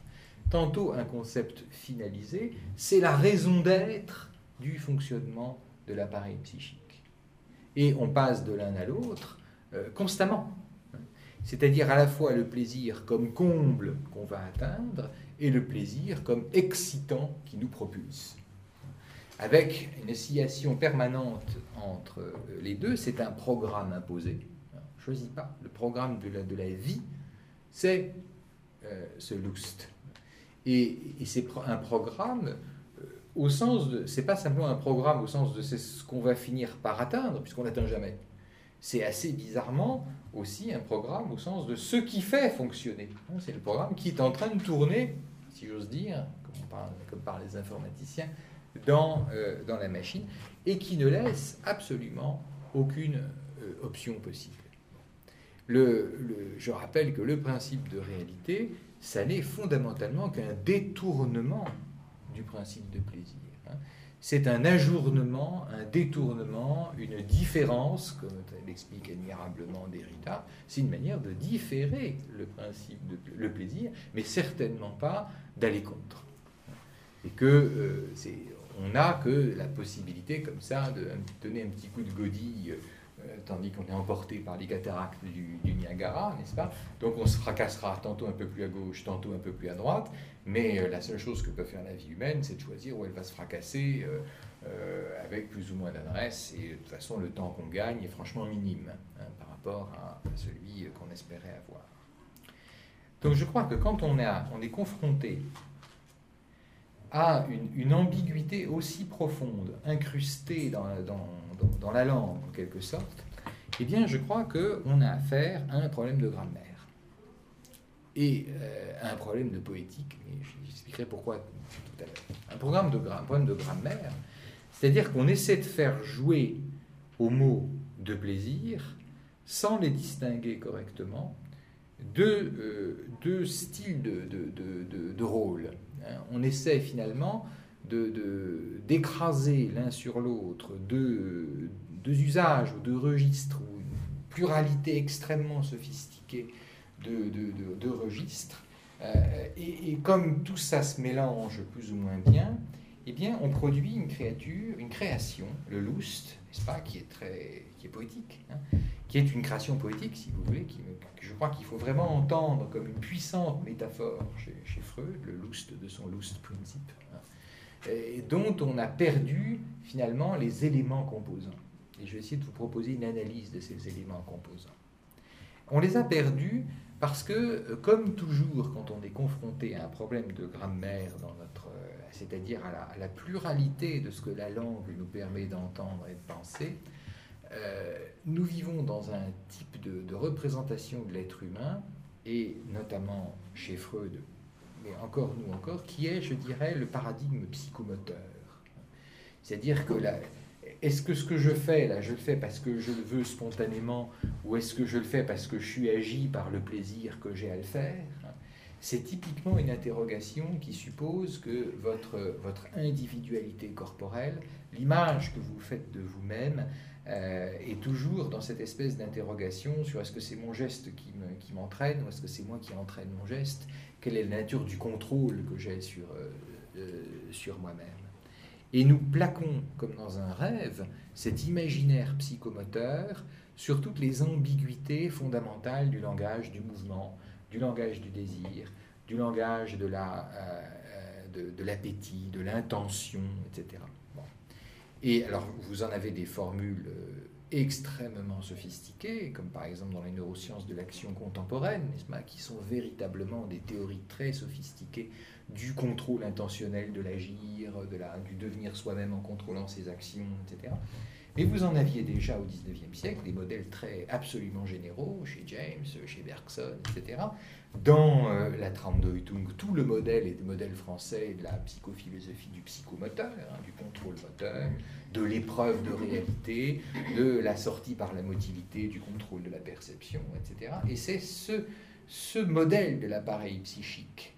tantôt un concept finalisé, c'est la raison d'être du fonctionnement de l'appareil psychique. Et on passe de l'un à l'autre constamment. C'est-à-dire à la fois le plaisir comme comble qu'on va atteindre et le plaisir comme excitant qui nous propulse. Avec une oscillation permanente entre les deux, c'est un programme imposé. On ne choisit pas. Le programme de la vie, c'est ce Lust. Et c'est un programme au sens de... C'est pas simplement un programme au sens de c'est ce qu'on va finir par atteindre, puisqu'on n'atteint jamais. C'est assez bizarrement aussi un programme au sens de ce qui fait fonctionner. C'est le programme qui est en train de tourner, si j'ose dire, comme par les informaticiens, dans la machine, et qui ne laisse absolument aucune option possible. Je rappelle que le principe de réalité, ça n'est fondamentalement qu'un détournement du principe de plaisir. C'est un ajournement, un détournement, une différence, comme l'explique admirablement Derrida. C'est une manière de différer le principe le plaisir, mais certainement pas d'aller contre. Et que on n'a que la possibilité, comme ça, de donner un petit coup de godille, tandis qu'on est emporté par les cataractes du Niagara, n'est-ce pas? Donc on se fracassera tantôt un peu plus à gauche, tantôt un peu plus à droite, mais la seule chose que peut faire la vie humaine, c'est de choisir où elle va se fracasser avec plus ou moins d'adresse, et de toute façon le temps qu'on gagne est franchement minime par rapport à celui qu'on espérait avoir. Donc je crois que quand on est confronté à une ambiguïté aussi profonde, incrustée dans la langue, en quelque sorte, eh bien, je crois qu'on a affaire à un problème de grammaire et à un problème de poétique, mais j'expliquerai pourquoi tout à l'heure. Un problème de grammaire, c'est-à-dire qu'on essaie de faire jouer aux mots de plaisir, sans les distinguer correctement, deux styles de rôle. On essaie finalement d'écraser l'un sur l'autre deux usages ou deux registres, ou une pluralité extrêmement sophistiquée de registres. Et comme tout ça se mélange plus ou moins bien, eh bien, on produit une création, le Lust, n'est-ce pas, qui est poétique, qui est une création poétique, si vous voulez, que je crois qu'il faut vraiment entendre comme une puissante métaphore chez Freud, le Lust de son Lust Principe, et dont on a perdu finalement les éléments composants. Et je vais essayer de vous proposer une analyse de ces éléments composants. On les a perdus parce que, comme toujours, quand on est confronté à un problème de grammaire c'est-à-dire à la pluralité de ce que la langue nous permet d'entendre et de penser, nous vivons dans un type de représentation de l'être humain, et notamment chez Freud, mais nous encore, qui est, je dirais, le paradigme psychomoteur. C'est-à-dire que est-ce que ce que je fais, là, je le fais parce que je le veux spontanément, ou est-ce que je le fais parce que je suis agi par le plaisir que j'ai à le faire? C'est typiquement une interrogation qui suppose que votre individualité corporelle, l'image que vous faites de vous-même, est toujours dans cette espèce d'interrogation sur est-ce que c'est mon geste qui m'entraîne, ou est-ce que c'est moi qui entraîne mon geste? Quelle est la nature du contrôle que j'ai sur moi-même? Et nous plaquons, comme dans un rêve, cet imaginaire psychomoteur sur toutes les ambiguïtés fondamentales du langage du mouvement, du langage du désir, du langage de l'appétit, de l'intention, etc. Bon. Et alors, vous en avez des formules extrêmement sophistiquées, comme par exemple dans les neurosciences de l'action contemporaine, n'est-ce pas, qui sont véritablement des théories très sophistiquées du contrôle intentionnel de l'agir, du devenir soi-même en contrôlant ses actions, etc. Mais vous en aviez déjà au XIXe siècle des modèles absolument généraux, chez James, chez Bergson, etc. Dans la Traumdeutung, tout le modèle est le modèle français de la psychophilosophie du psychomoteur, du contrôle moteur, de l'épreuve de réalité, de la sortie par la motilité, du contrôle de la perception, etc. Et c'est ce modèle de l'appareil psychique,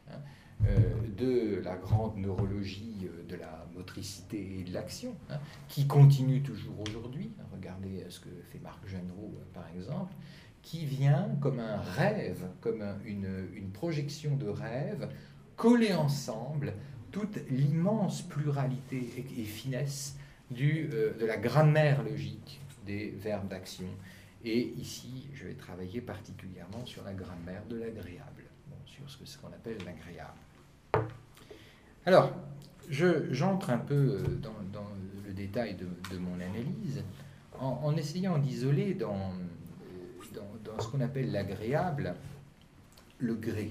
de la grande neurologie de la motricité et de l'action, qui continue toujours aujourd'hui. Regardez ce que fait Marc Jeanneret, par exemple, qui vient comme un rêve, comme une projection de rêve coller ensemble toute l'immense pluralité et finesse de la grammaire logique des verbes d'action. Et ici, je vais travailler particulièrement sur la grammaire de l'agréable, sur ce qu'on appelle l'agréable. Alors, j'entre un peu dans le détail de mon analyse en essayant d'isoler dans ce qu'on appelle l'agréable le gré.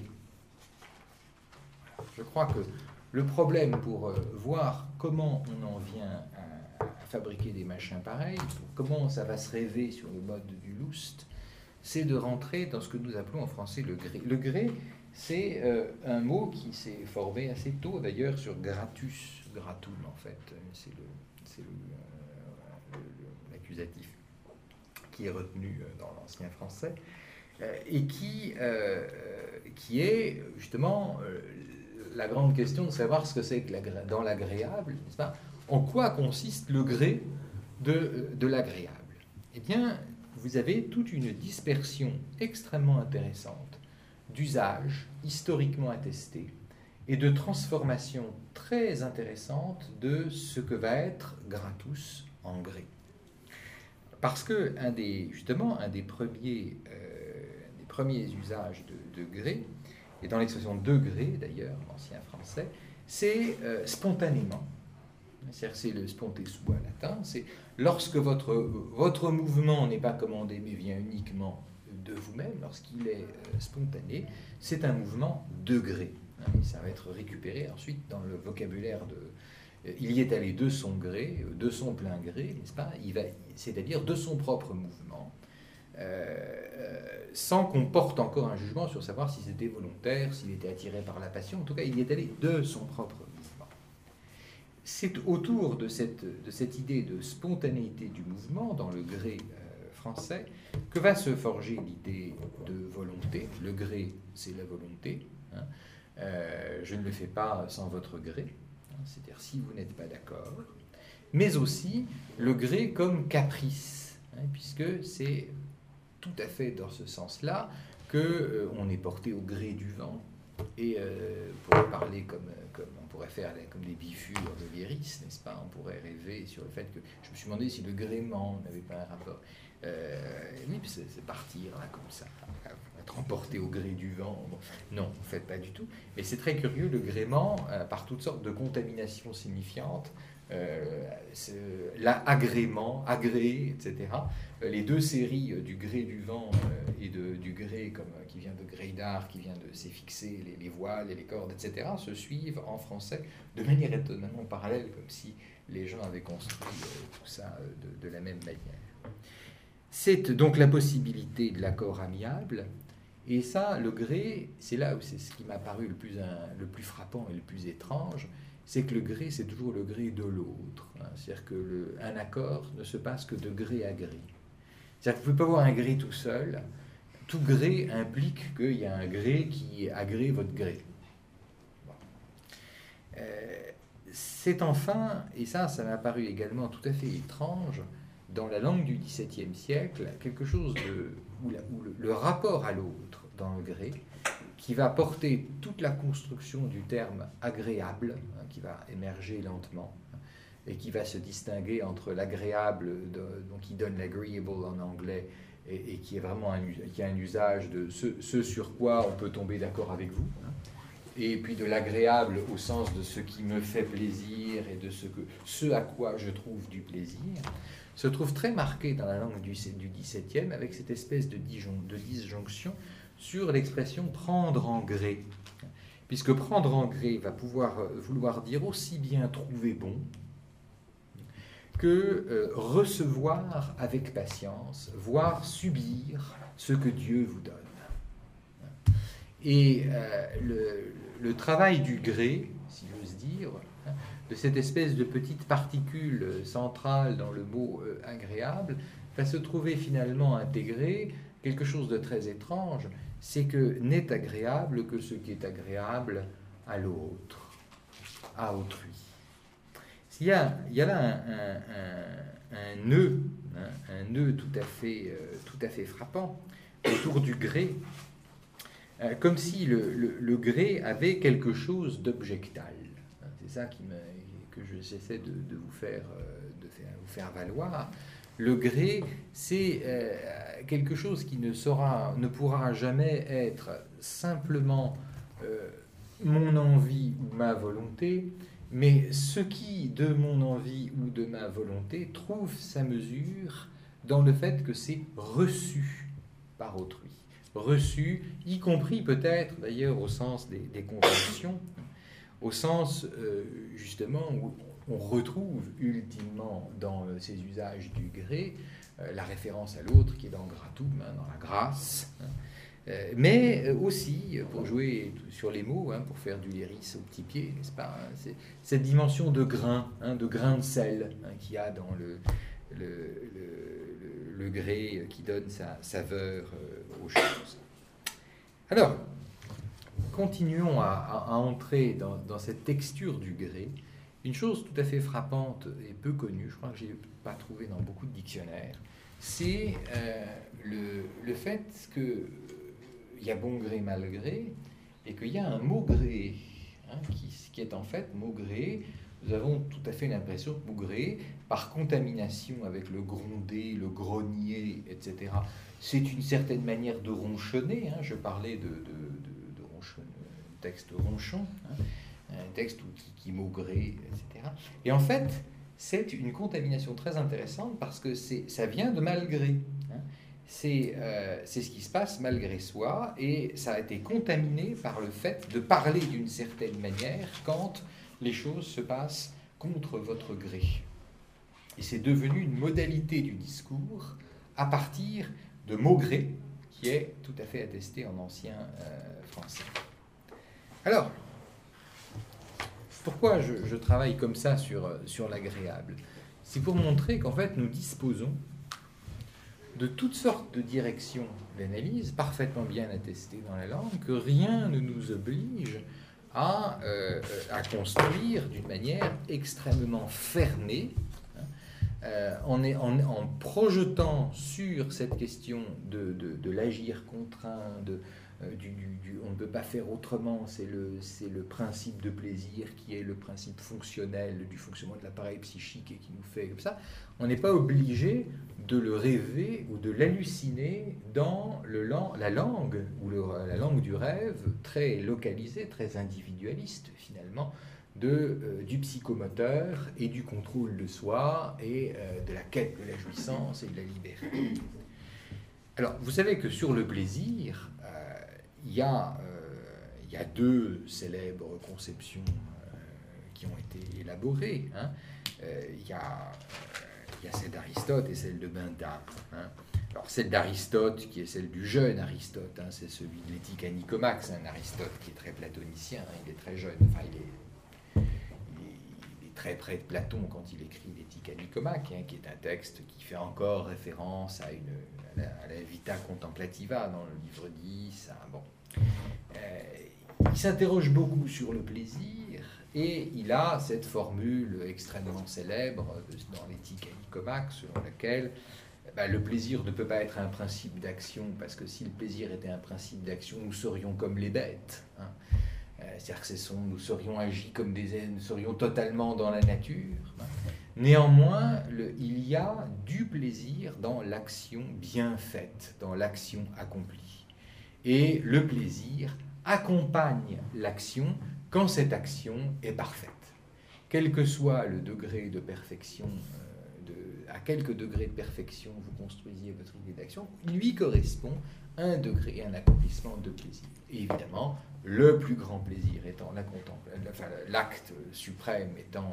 Je crois que le problème pour voir comment on en vient à fabriquer des machins pareils, comment ça va se rêver sur le mode du Lust, c'est de rentrer dans ce que nous appelons en français le gré. Le gré, c'est un mot qui s'est formé assez tôt, d'ailleurs, sur gratus, gratum, en fait. C'est l'accusatif qui est retenu dans l'ancien français, et qui est justement la grande question de savoir ce que c'est que dans l'agréable, n'est-ce pas ? En quoi consiste le gré de l'agréable ? Eh bien, vous avez toute une dispersion extrêmement intéressante d'usages historiquement attestés et de transformations très intéressantes de ce que va être gratus en gré. Parce que un des premiers usages de gré, et dans l'expression degré d'ailleurs, ancien français, c'est spontanément. C'est-à-dire que c'est le sponte sua latin, c'est lorsque votre mouvement n'est pas commandé mais vient uniquement de vous-même, lorsqu'il est spontané, c'est un mouvement de gré. Et ça va être récupéré ensuite dans le vocabulaire il y est allé de son gré, de son plein gré, n'est-ce pas ? C'est-à-dire de son propre mouvement, sans qu'on porte encore un jugement sur savoir si c'était volontaire, s'il était attiré par la passion. En tout cas, il y est allé de son propre mouvement. C'est autour de cette idée de spontanéité du mouvement dans le gré français que va se forger l'idée de volonté. Le gré, c'est la volonté. Hein. Je ne le fais pas sans votre gré. C'est-à-dire si vous n'êtes pas d'accord, mais aussi le gré comme caprice, hein, puisque c'est tout à fait dans ce sens-là qu'on est porté au gré du vent, et on pourrait parler comme on pourrait faire comme des bifures de l'Iris, n'est-ce pas ? On pourrait rêver sur le fait que je me suis demandé si le gréement n'avait pas un rapport. Oui, c'est partir là comme ça, être emporté au gré du vent. Bon, non, en fait pas du tout. Mais c'est très curieux, le gréement, par toutes sortes de contaminations signifiantes, l'agrément, agré, etc. Les deux séries du gré du vent et du gré qui vient de Grédard, qui vient de s'effixer les voiles et les cordes, etc., se suivent en français de manière étonnamment parallèle, comme si les gens avaient construit tout ça de la même manière. C'est donc la possibilité de l'accord amiable, et ça, le gré, c'est là où c'est ce qui m'a paru le plus frappant et le plus étrange, c'est que le gré, c'est toujours le gré de l'autre. Hein. C'est-à-dire qu'un accord ne se passe que de gré à gré. C'est-à-dire que vous ne pouvez pas avoir un gré tout seul. Tout gré implique qu'il y a un gré qui agrée votre gré. Bon. C'est enfin, et ça m'a paru également tout à fait étrange, dans la langue du XVIIe siècle, quelque chose où le rapport à l'autre dans le gré, qui va porter toute la construction du terme agréable, hein, qui va émerger lentement, hein, et qui va se distinguer entre l'agréable, donc qui donne l'agreeable en anglais, et qui est vraiment qui a un usage de ce sur quoi on peut tomber d'accord avec vous, hein, et puis de l'agréable au sens de ce qui me fait plaisir et de ce à quoi je trouve du plaisir, se trouve très marqué dans la langue du XVIIe avec cette espèce de disjonction sur l'expression « prendre en gré », puisque « prendre en gré » va vouloir dire aussi bien trouver bon que recevoir avec patience, voire subir ce que Dieu vous donne. Et le travail du gré, si j'ose dire, de cette espèce de petite particule centrale dans le mot agréable, va se trouver finalement intégré quelque chose de très étrange, c'est que n'est agréable que ce qui est agréable à l'autre, à autrui. Il y a là un nœud, hein, un nœud tout à fait frappant autour du gré, comme si le gré avait quelque chose d'objectal. C'est ça que j'essaie de vous faire valoir. Le gré, c'est quelque chose qui ne pourra jamais être simplement mon envie ou ma volonté, mais ce qui, de mon envie ou de ma volonté, trouve sa mesure dans le fait que c'est reçu par autrui. Reçu, y compris peut-être d'ailleurs au sens des conventions, au sens justement où on retrouve ultimement dans ces usages du gré la référence à l'autre qui est dans gratum, dans la grâce, mais aussi, pour jouer sur les mots, pour faire du lyris au petit pied, n'est-ce pas, c'est cette dimension de grain de sel qu'il y a dans le gré qui donne sa saveur aux choses. Alors, continuons à entrer dans cette texture du gré. Une chose tout à fait frappante et peu connue, je crois que je n'ai pas trouvé dans beaucoup de dictionnaires, c'est le fait qu'il y a bon gré, mal gré, et qu'il y a un mot gré, qui est en fait mot gré. Nous avons tout à fait l'impression que mot gré, par contamination avec le grondé, le grogner, etc., c'est une certaine manière de ronchonner. Je parlais de texte ronchon, un texte qui maugrait, etc. Et en fait, c'est une contamination très intéressante parce que ça vient de malgré. C'est ce qui se passe malgré soi, et ça a été contaminé par le fait de parler d'une certaine manière quand les choses se passent contre votre gré. Et c'est devenu une modalité du discours à partir de maugré, qui est tout à fait attesté en ancien français. Alors, pourquoi je travaille comme ça sur l'agréable? C'est pour montrer qu'en fait, nous disposons de toutes sortes de directions d'analyse parfaitement bien attestées dans la langue, que rien ne nous oblige à construire d'une manière extrêmement fermée, en projetant sur cette question de l'agir contraint, on ne peut pas faire autrement, c'est le principe de plaisir qui est le principe fonctionnel du fonctionnement de l'appareil psychique et qui nous fait comme ça. On n'est pas obligé de le rêver ou de l'halluciner dans la langue, ou la langue du rêve, très localisée, très individualiste finalement, du psychomoteur et du contrôle de soi et de la quête de la jouissance et de la liberté. Alors, vous savez que sur le plaisir, il y a deux célèbres conceptions qui ont été élaborées. Il y a celle d'Aristote et celle de Bentham. Alors, celle d'Aristote, qui est celle du jeune Aristote, c'est celui de l'éthique à Nicomaque, un Aristote qui est très platonicien, il est très jeune, enfin il est très près de Platon quand il écrit l'éthique à Nicomaque, qui est un texte qui fait encore référence à la Vita Contemplativa dans le livre 10. Il s'interroge beaucoup sur le plaisir, et il a cette formule extrêmement célèbre dans l'éthique à Nicomaque, selon laquelle le plaisir ne peut pas être un principe d'action, parce que si le plaisir était un principe d'action, nous serions comme les bêtes. C'est-à-dire que nous serions agis comme des êtres, nous serions totalement dans la nature. Néanmoins, il y a du plaisir dans l'action bien faite, dans l'action accomplie. Et le plaisir accompagne l'action quand cette action est parfaite. Quel que soit le degré de perfection, à quelques degrés de perfection vous construisiez votre idée d'action, lui correspond un degré, un accomplissement de plaisir. Et évidemment, le plus grand plaisir étant l'acte suprême étant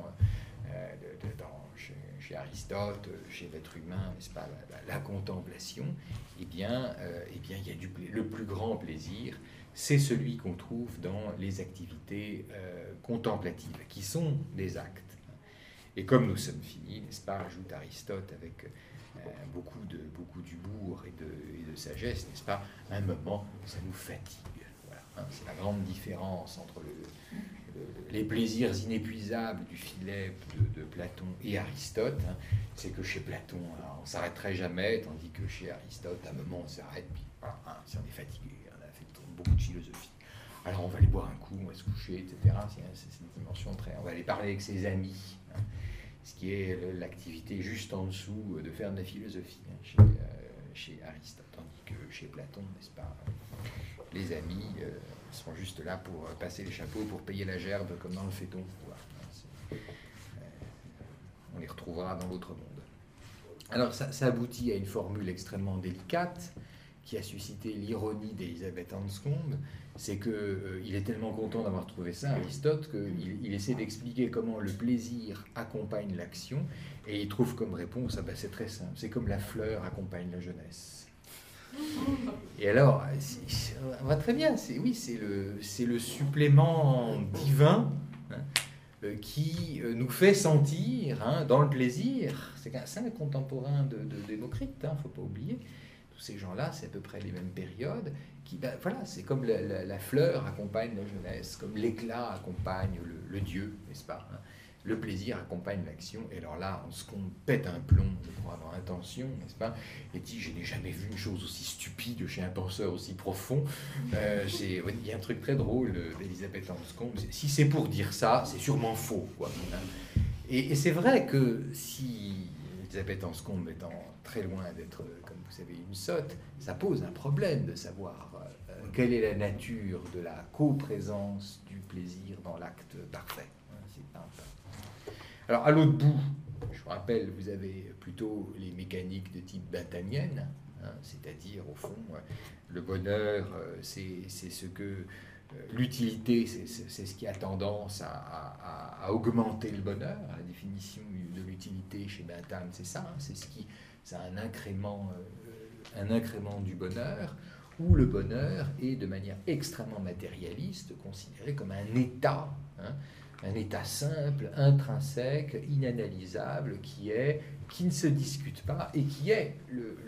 chez Aristote, chez l'être humain, n'est-ce pas, la contemplation, eh bien, il y a le plus grand plaisir, c'est celui qu'on trouve dans les activités contemplatives, qui sont des actes. Et comme nous sommes finis, n'est-ce pas, ajoute Aristote avec beaucoup d'humour et de sagesse, n'est-ce pas, à un moment, ça nous fatigue. Voilà, c'est la grande différence entre les plaisirs inépuisables du Philèpe de Platon et Aristote, c'est que chez Platon, on ne s'arrêterait jamais, tandis que chez Aristote, à un moment, on s'arrête, puis voilà, si on est fatigué, on a fait le tour beaucoup de philosophie. Alors on va aller boire un coup, on va se coucher, etc. C'est une dimension très... On va aller parler avec ses amis, hein, ce qui est l'activité juste en dessous de faire de la philosophie, hein, chez Aristote, tandis que chez Platon, n'est-ce pas, les amis sont juste là pour passer les chapeaux, pour payer la gerbe, comme dans le Phaéton. Voilà, on les retrouvera dans l'autre monde. Alors ça aboutit à une formule extrêmement délicate qui a suscité l'ironie d'Elisabeth Anscombe. C'est qu'il est tellement content d'avoir trouvé ça, Aristote, qu'il essaie d'expliquer comment le plaisir accompagne l'action, et il trouve comme réponse, c'est très simple, c'est comme la fleur accompagne la jeunesse. Et alors, on va très bien, c'est le supplément divin, hein, qui nous fait sentir, hein, dans le plaisir. C'est un contemporain de Démocrite, il ne faut pas oublier. Tous ces gens-là, c'est à peu près les mêmes périodes. Voilà, c'est comme la fleur accompagne la jeunesse, comme l'éclat accompagne le Dieu, n'est-ce pas, hein. Le plaisir accompagne l'action. Et alors là, on pète un plomb, pour avoir intention, n'est-ce pas, et dit, je n'ai jamais vu une chose aussi stupide chez un penseur aussi profond. Il y a un truc très drôle d'Elisabeth Anscombe. Si c'est pour dire ça, c'est sûrement faux, quoi, hein. Et c'est vrai que si Elisabeth Anscombe étant très loin d'être, comme vous savez, une sotte, ça pose un problème de savoir quelle est la nature de la coprésence du plaisir dans l'acte parfait. Alors, à l'autre bout, je vous rappelle, vous avez plutôt les mécaniques de type bintamienne, hein, c'est-à-dire, au fond, le bonheur, c'est ce que... L'utilité, c'est ce qui a tendance à augmenter le bonheur. La définition de l'utilité chez Bentham, c'est ça, hein, c'est un incrément du bonheur, où le bonheur est de manière extrêmement matérialiste considéré comme un état, hein, un état simple, intrinsèque, inanalysable, qui ne se discute pas et qui est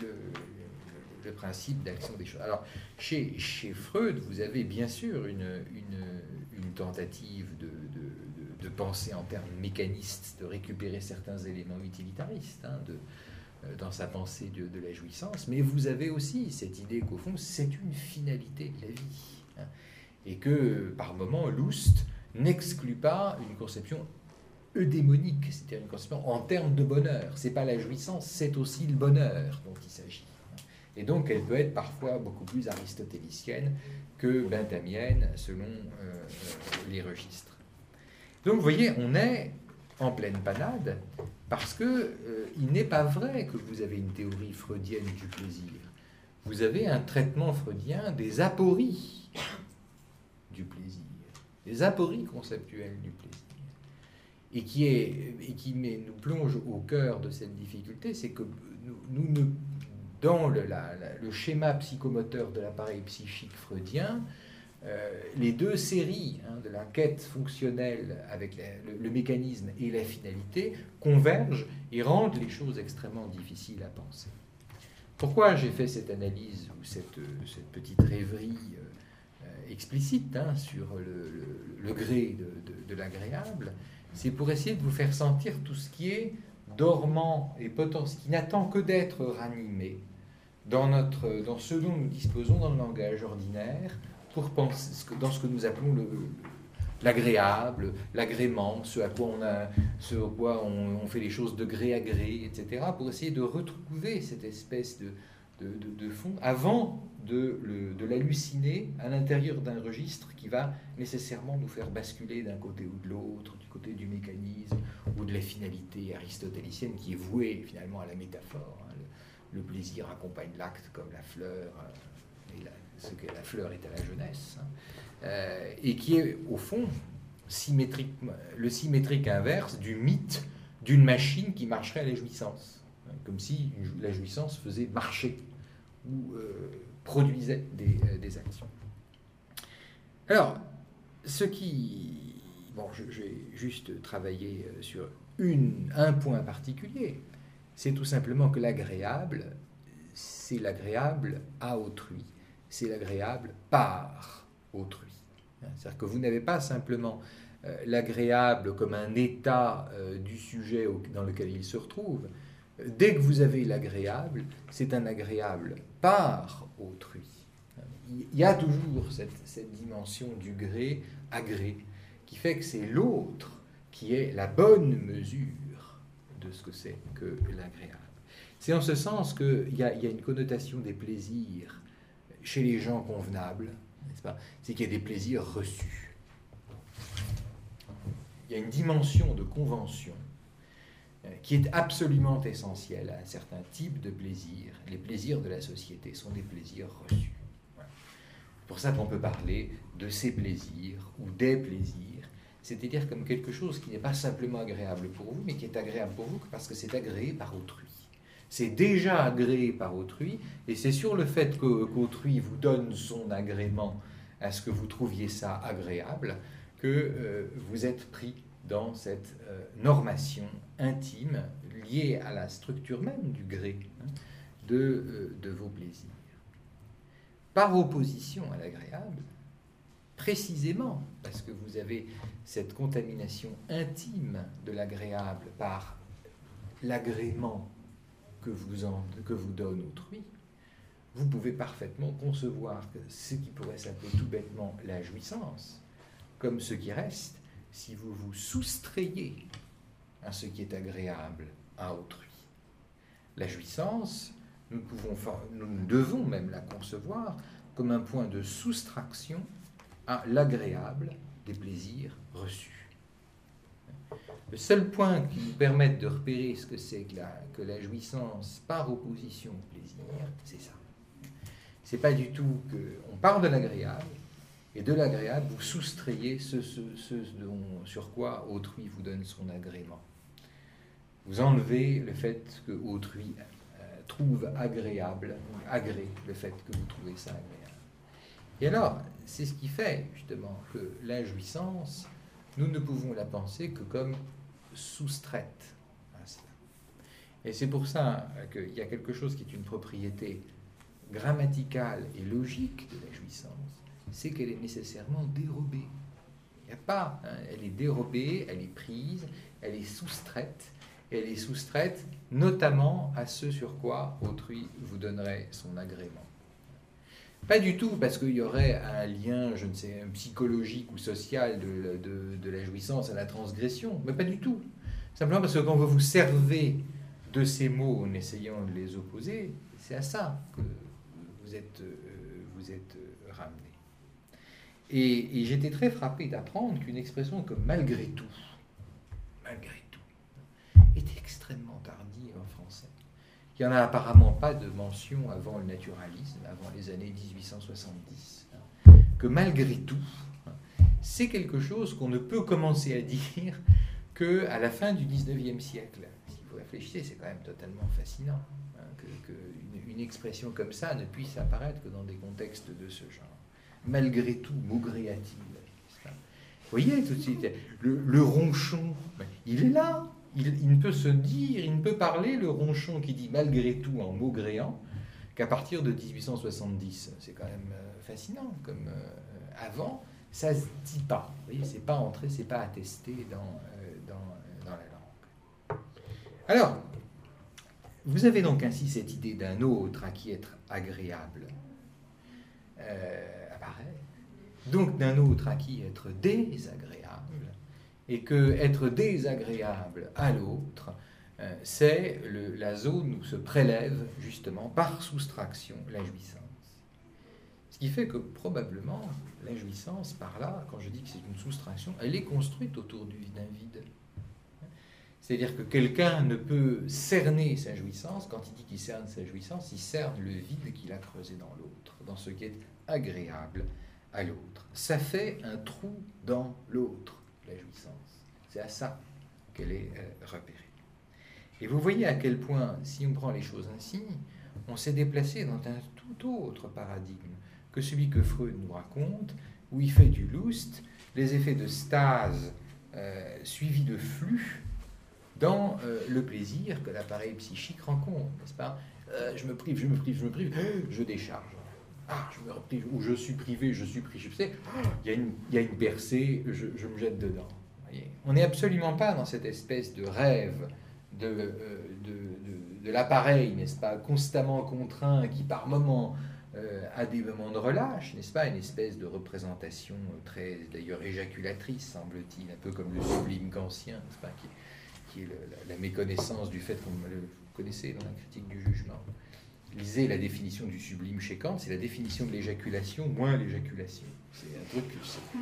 le principe d'action des choses. Alors, chez Freud, vous avez bien sûr une tentative de penser en termes mécanistes, de récupérer certains éléments utilitaristes, hein, dans sa pensée de la jouissance, mais vous avez aussi cette idée qu'au fond, c'est une finalité de la vie, hein, et que, par moments, Lust n'exclut pas une conception eudémonique, c'est-à-dire une conception en termes de bonheur. C'est pas la jouissance, c'est aussi le bonheur dont il s'agit. Et donc, elle peut être parfois beaucoup plus aristotélicienne que benthamienne, selon les registres. Donc, vous voyez, on est en pleine panade, parce que il n'est pas vrai que vous avez une théorie freudienne du plaisir. Vous avez un traitement freudien des apories du plaisir, des apories conceptuelles du plaisir. Et qui nous plonge au cœur de cette difficulté, c'est que nous ne... Dans le schéma psychomoteur de l'appareil psychique freudien, les deux séries, hein, de la quête fonctionnelle avec le mécanisme et la finalité convergent et rendent les choses extrêmement difficiles à penser. Pourquoi j'ai fait cette analyse ou cette petite rêverie explicite, hein, sur le gré de l'agréable? C'est pour essayer de vous faire sentir tout ce qui est dormant et potentiel, qui n'attend que d'être ranimé dans ce dont nous disposons dans le langage ordinaire, pour penser dans ce que nous appelons l'agréable, l'agrément, ce à quoi on fait les choses de gré à gré, etc., pour essayer de retrouver cette espèce de fond avant de l'halluciner à l'intérieur d'un registre qui va nécessairement nous faire basculer d'un côté ou de l'autre, du côté du mécanisme ou de la finalité aristotélicienne qui est vouée finalement à la métaphore, hein. Le plaisir accompagne l'acte comme la fleur, ce que la fleur est à la jeunesse, hein, et qui est au fond le symétrique inverse du mythe d'une machine qui marcherait à la jouissance, hein, comme si la jouissance faisait marcher ou produisait des actions. Alors, je vais juste travailler sur un point particulier. C'est tout simplement que l'agréable, c'est l'agréable à autrui, c'est l'agréable par autrui. C'est-à-dire que vous n'avez pas simplement l'agréable comme un état du sujet dans lequel il se retrouve. Dès que vous avez l'agréable, c'est un agréable par autrui. il y a toujours cette dimension du gré à gré, qui fait que c'est l'autre qui est la bonne mesure de ce que c'est que l'agréable. C'est en ce sens qu'il y a une connotation des plaisirs chez les gens convenables, n'est-ce pas? C'est qu'il y a des plaisirs reçus. Il y a une dimension de convention qui est absolument essentielle à un certain type de plaisir. Les plaisirs de la société sont des plaisirs reçus. Voilà. C'est pour ça qu'on peut parler de ces plaisirs ou des plaisirs, c'est-à-dire comme quelque chose qui n'est pas simplement agréable pour vous, mais qui est agréable pour vous parce que c'est agréé par autrui. C'est déjà agréé par autrui, et c'est sur le fait qu'autrui vous donne son agrément à ce que vous trouviez ça agréable que vous êtes pris dans cette normation intime liée à la structure même du gré de vos plaisirs. Par opposition à l'agréable, précisément parce que vous avez cette contamination intime de l'agréable par l'agrément que vous donne autrui, vous pouvez parfaitement concevoir que ce qui pourrait s'appeler tout bêtement la jouissance, comme ce qui reste si vous vous soustrayez à ce qui est agréable à autrui. La jouissance, nous devons même la concevoir comme un point de soustraction à l'agréable des plaisirs reçus. Le seul point qui nous permette de repérer ce que c'est que la jouissance par opposition au plaisir, c'est ça. C'est pas du tout qu'on part de l'agréable, et de l'agréable, vous soustrayez ce sur quoi autrui vous donne son agrément. Vous enlevez le fait que autrui trouve agréable, agrée le fait que vous trouvez ça agréable. Et alors, c'est ce qui fait justement que la jouissance, nous ne pouvons la penser que comme soustraite à cela. Et c'est pour ça qu'il y a quelque chose qui est une propriété grammaticale et logique de la jouissance, c'est qu'elle est nécessairement dérobée. Il n'y a pas, elle est dérobée, elle est prise, elle est soustraite, et elle est soustraite notamment à ce sur quoi autrui vous donnerait son agrément. Pas du tout parce qu'il y aurait un lien, je ne sais, psychologique ou social de la jouissance à la transgression, mais pas du tout. Simplement parce que quand vous vous servez de ces mots en essayant de les opposer, c'est à ça que vous êtes ramené. Et j'étais très frappé d'apprendre qu'une expression comme malgré tout, est extrêmement tardive en français. Il n'y en a apparemment pas de mention avant le naturalisme, avant les années 1870. Que malgré tout, c'est quelque chose qu'on ne peut commencer à dire qu'à la fin du 19e siècle. Si vous réfléchissez, c'est quand même totalement fascinant qu'une expression comme ça ne puisse apparaître que dans des contextes de ce genre. Malgré tout, maugréa-t-il. Vous voyez tout de suite, le ronchon, il est là. Il ne peut se dire, il ne peut parler, le ronchon qui dit malgré tout en maugréant, qu'à partir de 1870. C'est quand même fascinant, comme avant, ça ne se dit pas. Vous voyez, c'est pas entré, c'est pas attesté dans la langue. Alors, vous avez donc ainsi cette idée d'un autre à qui être agréable apparaît, donc d'un autre à qui être désagréable, et que être désagréable à l'autre, c'est la zone où se prélève justement par soustraction la jouissance. Ce qui fait que probablement la jouissance, par là, quand je dis que c'est une soustraction, elle est construite autour d'un vide. C'est-à-dire que quelqu'un ne peut cerner sa jouissance, quand il dit qu'il cerne sa jouissance, il cerne le vide qu'il a creusé dans l'autre, dans ce qui est agréable à l'autre. Ça fait un trou dans l'autre, la jouissance. C'est à ça qu'elle est repérée. Et vous voyez à quel point, si on prend les choses ainsi, on s'est déplacé dans un tout autre paradigme que celui que Freud nous raconte, où il fait du Lust, les effets de stase suivis de flux dans le plaisir que l'appareil psychique rencontre, n'est-ce pas? Je me prive, je décharge. Je me prive, ou je suis privé, je suis privé. Il y a une percée, je me jette dedans. Voyez, on n'est absolument pas dans cette espèce de rêve de l'appareil, n'est-ce pas, constamment contraint, qui par moments à des moments de relâche, n'est-ce pas, une espèce de représentation très, d'ailleurs, éjaculatrice, semble-t-il, un peu comme le sublime kantien, n'est-ce pas, qui est la méconnaissance du fait qu'on le connaissez dans la critique du jugement. Lisez la définition du sublime chez Kant, c'est la définition de l'éjaculation moins l'éjaculation. C'est un truc,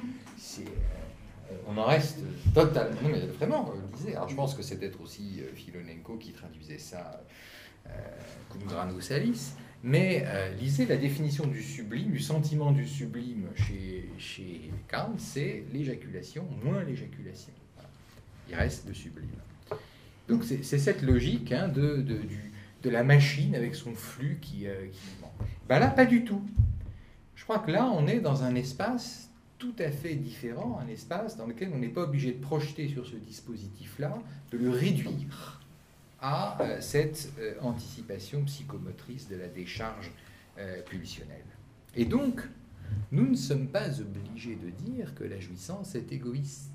on en reste totalement. Non, mais vraiment, lisez. Alors je pense que c'est peut-être aussi Filonenko qui traduisait ça, Kundrano Salis. Mais lisez la définition du sublime, du sentiment du sublime chez Kant, c'est l'éjaculation moins l'éjaculation. Voilà. Il reste le sublime. Donc c'est cette logique hein, de la machine avec son flux qui bon. Ben là, pas du tout. Je crois que là, on est dans un espace tout à fait différent, un espace dans lequel on n'est pas obligé de projeter sur ce dispositif-là, de le réduire à cette anticipation psychomotrice de la décharge pulsionnelle. Et donc, nous ne sommes pas obligés de dire que la jouissance est égoïste.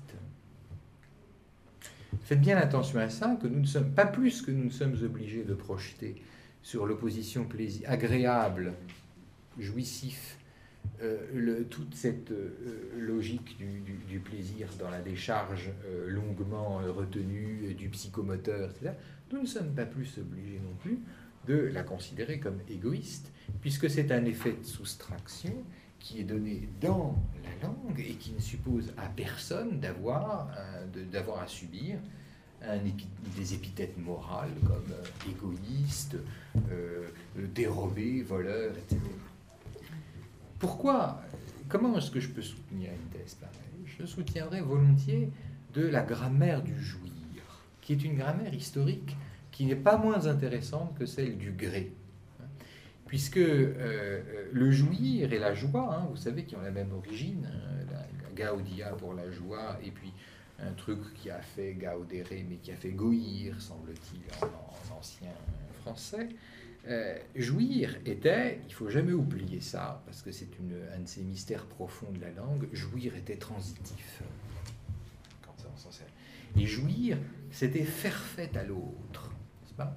Faites bien attention à ça, que nous ne sommes pas plus que nous ne sommes obligés de projeter sur l'opposition plaisir agréable, jouissif, toute cette logique du plaisir dans la décharge longuement retenue du psychomoteur, etc. Nous ne sommes pas plus obligés non plus de la considérer comme égoïste, puisque c'est un effet de soustraction qui est donné dans la langue et qui ne suppose à personne d'avoir à subir des épithètes morales comme égoïste, dérobé, voleur, etc. Pourquoi? Comment est-ce que je peux soutenir une thèse pareille? Je soutiendrai volontiers de la grammaire du jouir, qui est une grammaire historique qui n'est pas moins intéressante que celle du gré. Puisque le jouir et la joie, hein, vous savez, qui ont la même origine, la gaudia pour la joie, et puis un truc qui a fait gaudere, mais qui a fait goïr, semble-t-il, en ancien français. Jouir était, il ne faut jamais oublier ça, parce que c'est un de ces mystères profonds de la langue, jouir était transitif. Quand ça, on s'en sert. Et jouir, c'était faire fête à l'autre, n'est-ce pas?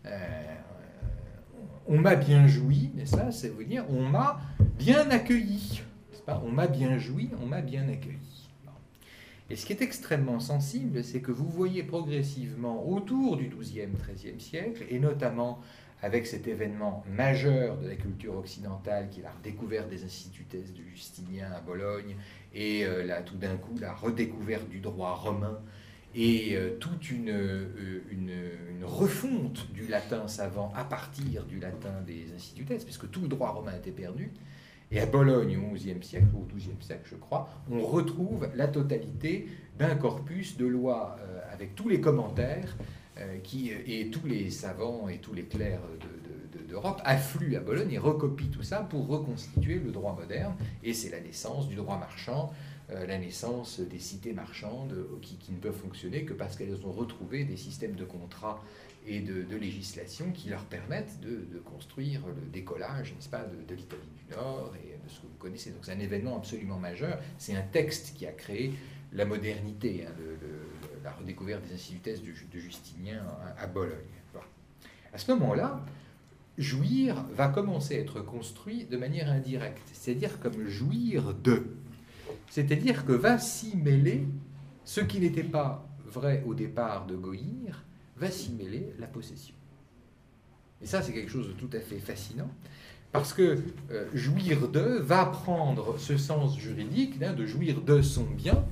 On m'a bien joui, mais ça veut dire on m'a bien accueilli, n'est-ce pas? On m'a bien joui, on m'a bien accueilli. Et ce qui est extrêmement sensible, c'est que vous voyez progressivement autour du XIIe, XIIIe siècle, et notamment avec cet événement majeur de la culture occidentale qui est la redécouverte des institutesses de Justinien à Bologne, et là, tout d'un coup, la redécouverte du droit romain, et toute une refonte du latin savant à partir du latin des institutesses, puisque tout le droit romain était perdu. Et à Bologne, au XIe siècle, ou au XIIe siècle, je crois, on retrouve la totalité d'un corpus de lois avec tous les commentaires et tous les savants et tous les clercs d'Europe affluent à Bologne et recopient tout ça pour reconstituer le droit moderne. Et c'est la naissance du droit marchand, la naissance des cités marchandes qui ne peuvent fonctionner que parce qu'elles ont retrouvé des systèmes de contrats et de législation qui leur permettent de construire le décollage, n'est-ce pas, de l'Italie du Nord et de ce que vous connaissez. Donc c'est un événement absolument majeur. C'est un texte qui a créé la modernité, hein, la redécouverte des institutesses de Justinien à Bologne. Bon. À ce moment-là, jouir va commencer à être construit de manière indirecte, c'est-à-dire comme jouir de. C'est-à-dire que va s'y mêler ce qui n'était pas vrai au départ de goïr, va s'y mêler la possession. Et ça, c'est quelque chose de tout à fait fascinant, parce que jouir de va prendre ce sens juridique, hein, de jouir de son bien,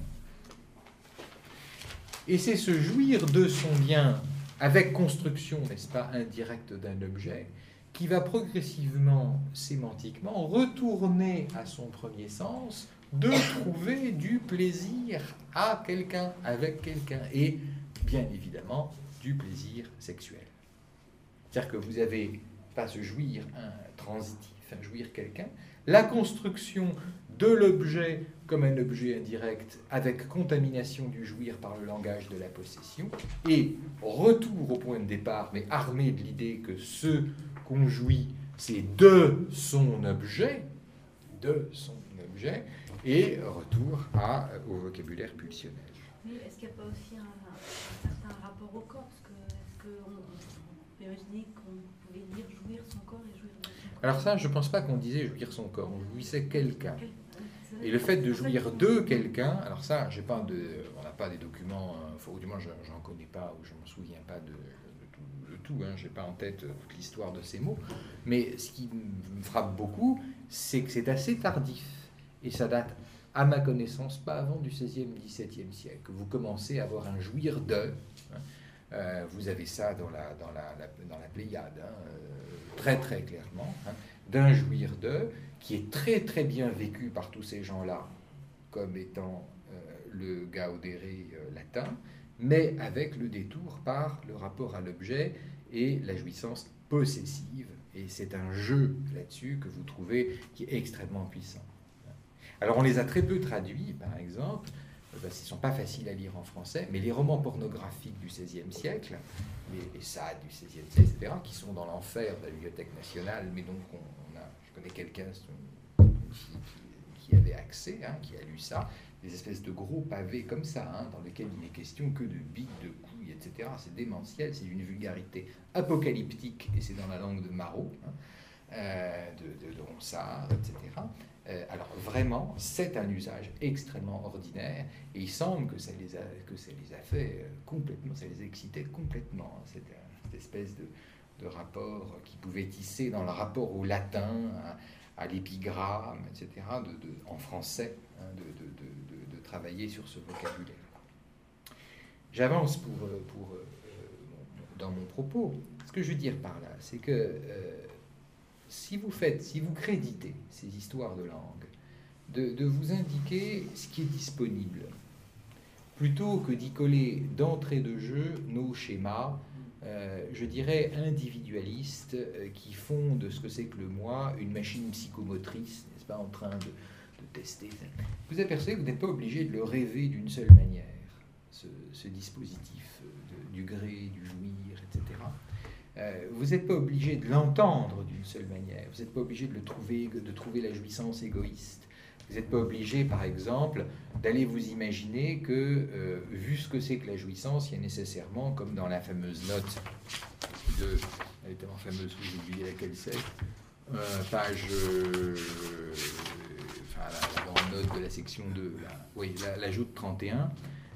et c'est ce jouir de son bien avec construction, n'est-ce pas, indirecte d'un objet, qui va progressivement, sémantiquement, retourner à son premier sens, de trouver du plaisir à quelqu'un, avec quelqu'un, et bien évidemment du plaisir sexuel. C'est-à-dire que vous avez pas ce jouir transitif, un jouir quelqu'un, la construction de l'objet comme un objet indirect avec contamination du jouir par le langage de la possession, et retour au point de départ, mais armé de l'idée que ce qu'on jouit, c'est de son objet, et retour au vocabulaire pulsionnel. Oui, est-ce qu'il n'y a pas aussi un certain rapport au corps? Est-ce qu'on peut imaginer qu'on pouvait dire jouir son corps et jouir de son corps? Alors ça, je ne pense pas qu'on disait jouir son corps, on jouissait quelqu'un. Et le fait de jouir de quelqu'un, alors ça, on n'a pas des documents, ou du moins j'en connais pas, ou je ne me souviens pas de tout, hein, je n'ai pas en tête toute l'histoire de ces mots, mais ce qui me frappe beaucoup, c'est que c'est assez tardif, et ça date, à ma connaissance, pas avant du XVIe, XVIIe siècle, que vous commencez à avoir un jouir de, vous avez ça dans la Pléiade, très très clairement, d'un jouir de, qui est très très bien vécu par tous ces gens-là, comme étant le gaudere latin, mais avec le détour par le rapport à l'objet et la jouissance possessive. Et c'est un jeu là-dessus que vous trouvez qui est extrêmement puissant. Alors on les a très peu traduits, par exemple, parce qu'ils ne sont pas faciles à lire en français, mais les romans pornographiques du XVIe siècle, les Sade du XVIe siècle, etc., qui sont dans l'enfer de la Bibliothèque nationale, mais donc je connais quelqu'un qui avait accès, qui a lu ça, des espèces de gros pavés comme ça, dans lesquels il n'est question que de bites, de couilles, etc. C'est démentiel, c'est une vulgarité apocalyptique, et c'est dans la langue de Marot, de Ronsard, etc. Alors vraiment, c'est un usage extrêmement ordinaire, et il semble que ça les a fait complètement, ça les excitait complètement, cette espèce de rapport qui pouvait tisser dans le rapport au latin, à l'épigramme, etc., en français, de travailler sur ce vocabulaire. J'avance dans mon propos. Ce que je veux dire par là, c'est que si vous créditez ces histoires de langue, de vous indiquer ce qui est disponible, plutôt que d'y coller d'entrée de jeu nos schémas, je dirais individualistes, qui font de ce que c'est que le moi une machine psychomotrice, n'est-ce pas, en train de tester. Vous apercevez que vous n'êtes pas obligé de le rêver d'une seule manière, ce dispositif du gré, du jouir, etc. Vous n'êtes pas obligé de l'entendre d'une seule manière. Vous n'êtes pas obligé de trouver la jouissance égoïste. Vous n'êtes pas obligé, par exemple, d'aller vous imaginer que, vu ce que c'est que la jouissance, il y a nécessairement, comme dans la fameuse note elle est tellement fameuse que j'ai oublié laquelle c'est, page, la note de la section 2, l'ajout de 31,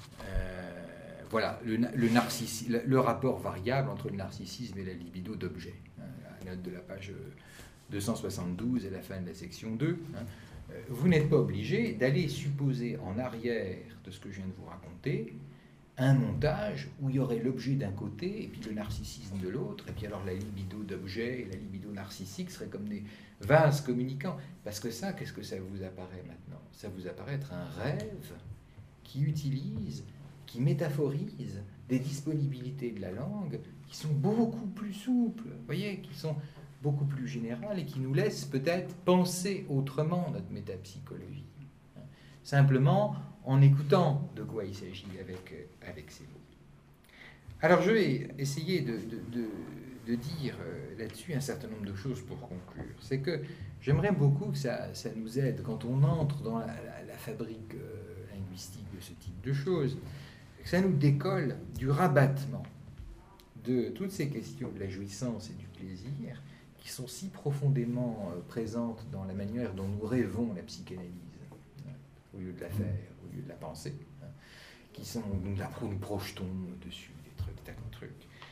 voilà, le rapport variable entre le narcissisme et la libido d'objet, la note de la page 272 et la fin de la section 2, vous n'êtes pas obligé d'aller supposer en arrière de ce que je viens de vous raconter un montage où il y aurait l'objet d'un côté et puis le narcissisme de l'autre, et puis alors la libido d'objet et la libido narcissique seraient comme des vases communicants. Parce que ça, qu'est-ce que ça vous apparaît maintenant? Ça vous apparaît être un rêve qui utilise, qui métaphorise des disponibilités de la langue qui sont beaucoup plus souples, vous voyez, qui sont beaucoup plus générales et qui nous laissent peut-être penser autrement notre métapsychologie. Simplement en écoutant de quoi il s'agit avec ces mots. Alors je vais essayer de dire là-dessus un certain nombre de choses pour conclure. C'est que j'aimerais beaucoup que ça nous aide quand on entre dans la fabrique linguistique de ce type de choses, que ça nous décolle du rabattement de toutes ces questions de la jouissance et du plaisir qui sont si profondément présentes dans la manière dont nous rêvons la psychanalyse, au lieu de la faire, au lieu de la penser, qui sont, nous projetons dessus des tas de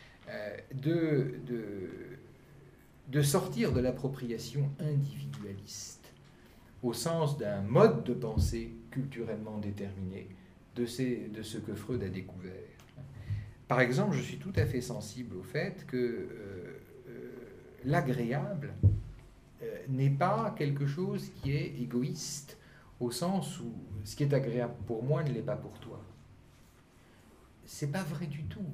trucs, de sortir de l'appropriation individualiste au sens d'un mode de pensée culturellement déterminé de ce que Freud a découvert. Par exemple, je suis tout à fait sensible au fait que l'agréable n'est pas quelque chose qui est égoïste, au sens où ce qui est agréable pour moi ne l'est pas pour toi. C'est pas vrai du tout.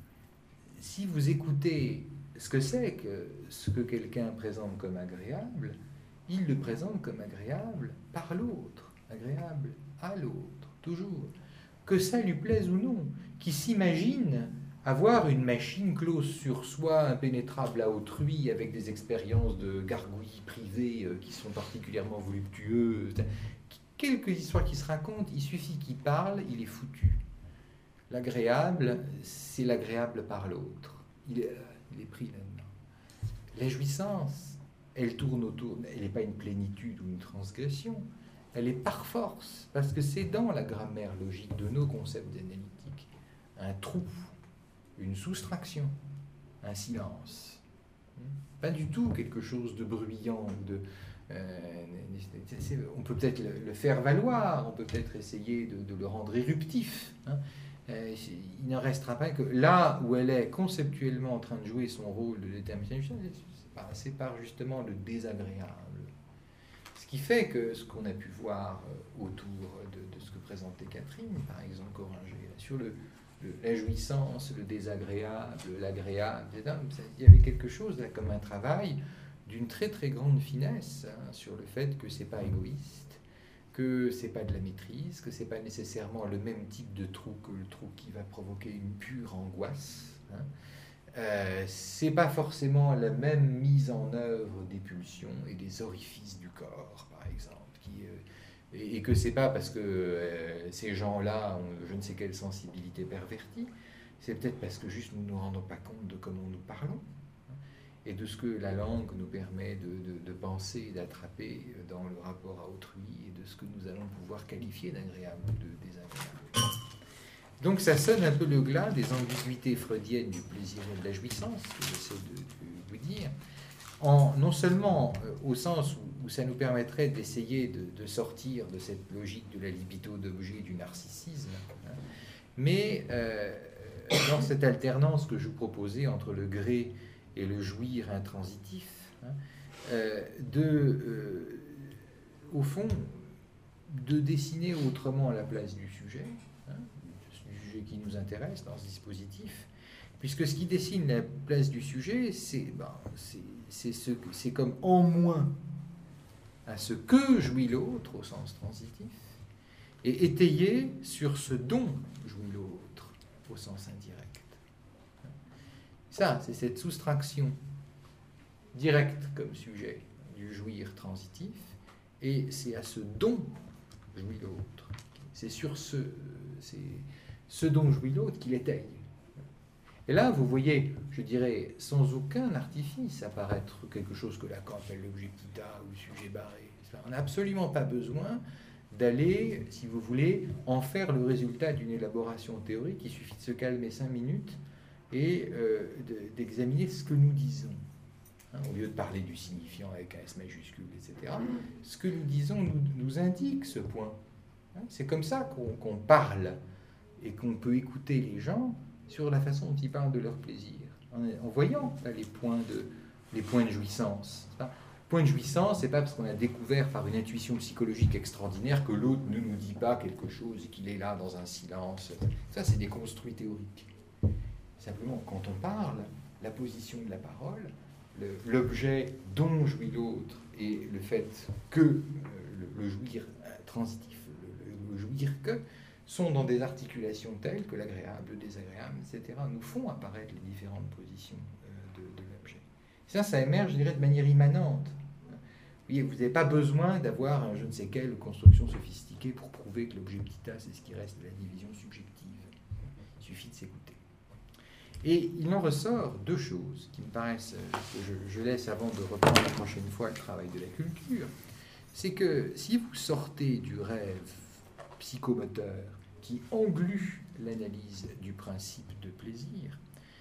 Si vous écoutez ce que quelqu'un présente comme agréable, il le présente comme agréable par l'autre, agréable à l'autre, toujours. Que ça lui plaise ou non, qui s'imagine avoir une machine close sur soi, impénétrable à autrui, avec des expériences de gargouilles privées qui sont particulièrement voluptueuses. Quelques histoires qui se racontent, il suffit qu'il parle, il est foutu. L'agréable, c'est l'agréable par l'autre. Il est pris là-dedans. La jouissance, elle tourne autour, elle n'est pas une plénitude ou une transgression, elle est par force, parce que c'est dans la grammaire logique de nos concepts analytiques un trou, une soustraction, un silence. Pas du tout quelque chose de bruyant, on peut peut-être le faire valoir, on peut peut-être essayer de le rendre éruptif. Il n'en restera pas que là où elle est conceptuellement en train de jouer son rôle de détermination, c'est par justement le désagréable. Ce qui fait que ce qu'on a pu voir autour de ce que présentait Catherine, par exemple Coranger, sur la jouissance, le désagréable, l'agréable, etc., il y avait quelque chose là, comme un travail d'une très très grande finesse sur le fait que c'est pas égoïste, que c'est pas de la maîtrise, que c'est pas nécessairement le même type de trou que le trou qui va provoquer une pure angoisse. C'est pas forcément la même mise en œuvre des pulsions et des orifices du corps, par exemple, et que c'est pas parce que ces gens-là ont je ne sais quelle sensibilité pervertie, c'est peut-être parce que juste nous ne nous rendons pas compte de comment nous parlons et de ce que la langue nous permet de penser et d'attraper dans le rapport à autrui et de ce que nous allons pouvoir qualifier d'agréable ou de désagréable. Donc ça sonne un peu le glas des ambiguïtés freudiennes du plaisir et de la jouissance, que j'essaie de vous dire, non seulement au sens où ça nous permettrait d'essayer de sortir de cette logique de la libido d'objet du narcissisme, mais dans cette alternance que je vous proposais entre le gré et le jouir intransitif, au fond, de dessiner autrement la place du sujet, du sujet qui nous intéresse dans ce dispositif, puisque ce qui dessine la place du sujet, c'est comme en moins à ce que jouit l'autre au sens transitif, et étayé sur ce dont jouit l'autre au sens indirect. Ça, c'est cette soustraction directe comme sujet du jouir transitif, et c'est à ce dont jouit l'autre. C'est sur ce dont jouit l'autre qu'il étaye. Et là, vous voyez, je dirais, sans aucun artifice apparaître quelque chose que Lacan appelle l'objectita ou le sujet barré. On n'a absolument pas besoin d'aller, si vous voulez, en faire le résultat d'une élaboration théorique. Il suffit de se calmer 5 minutes et d'examiner ce que nous disons. Au lieu de parler du signifiant avec un S majuscule, etc. Ce que nous disons nous indique ce point. C'est comme ça qu'on parle et qu'on peut écouter les gens sur la façon dont ils parlent de leur plaisir, en voyant là, les points de jouissance. Point de jouissance, c'est pas parce qu'on a découvert par une intuition psychologique extraordinaire que l'autre ne nous dit pas quelque chose et qu'il est là dans un silence. Ça, c'est des construits théoriques. Simplement, quand on parle, la position de la parole, l'objet dont jouit l'autre et le fait que le jouir transitif, le jouir que, sont dans des articulations telles que l'agréable, le désagréable, etc., nous font apparaître les différentes positions de l'objet. Ça émerge, je dirais, de manière immanente. Vous n'avez pas besoin d'avoir un je ne sais quelle construction sophistiquée pour prouver que l'objectita, c'est ce qui reste de la division subjective. Il suffit de s'écouter. Et il en ressort 2 choses qui me paraissent, que je laisse avant de reprendre la prochaine fois le travail de la culture. C'est que si vous sortez du rêve psychomoteur qui englue l'analyse du principe de plaisir,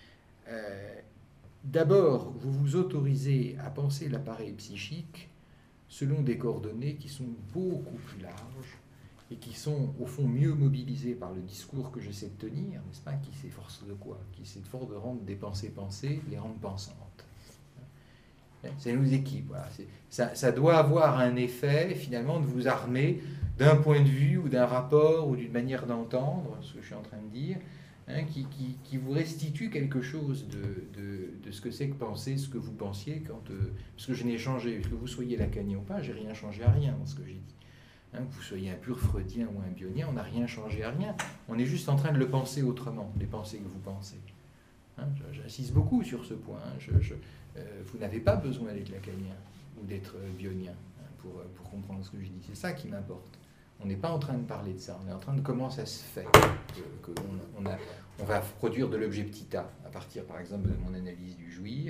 d'abord, vous vous autorisez à penser l'appareil psychique selon des coordonnées qui sont beaucoup plus larges et qui sont, au fond, mieux mobilisées par le discours que j'essaie de tenir, n'est-ce pas, qui s'efforce de quoi? Qui s'efforce de rendre des pensées pensées, les rendre pensantes. C'est nos équipes. Voilà. Ça doit avoir un effet, finalement, de vous armer d'un point de vue ou d'un rapport ou d'une manière d'entendre, ce que je suis en train de dire, qui vous restitue quelque chose de ce que c'est que penser ce que vous pensiez quand... parce que je n'ai changé, que vous soyez lacanien ou pas, j'ai rien changé à rien dans ce que j'ai dit. Que vous soyez un pur freudien ou un bionien, on n'a rien changé à rien. On est juste en train de le penser autrement, les pensées que vous pensez. J'insiste beaucoup sur ce point. Vous n'avez pas besoin d'être lacanien ou d'être bionien pour comprendre ce que je dis. C'est ça qui m'importe. On n'est pas en train de parler de ça. On est en train de comment ça se fait qu'on va produire de l'objectita à partir, par exemple, de mon analyse du jouir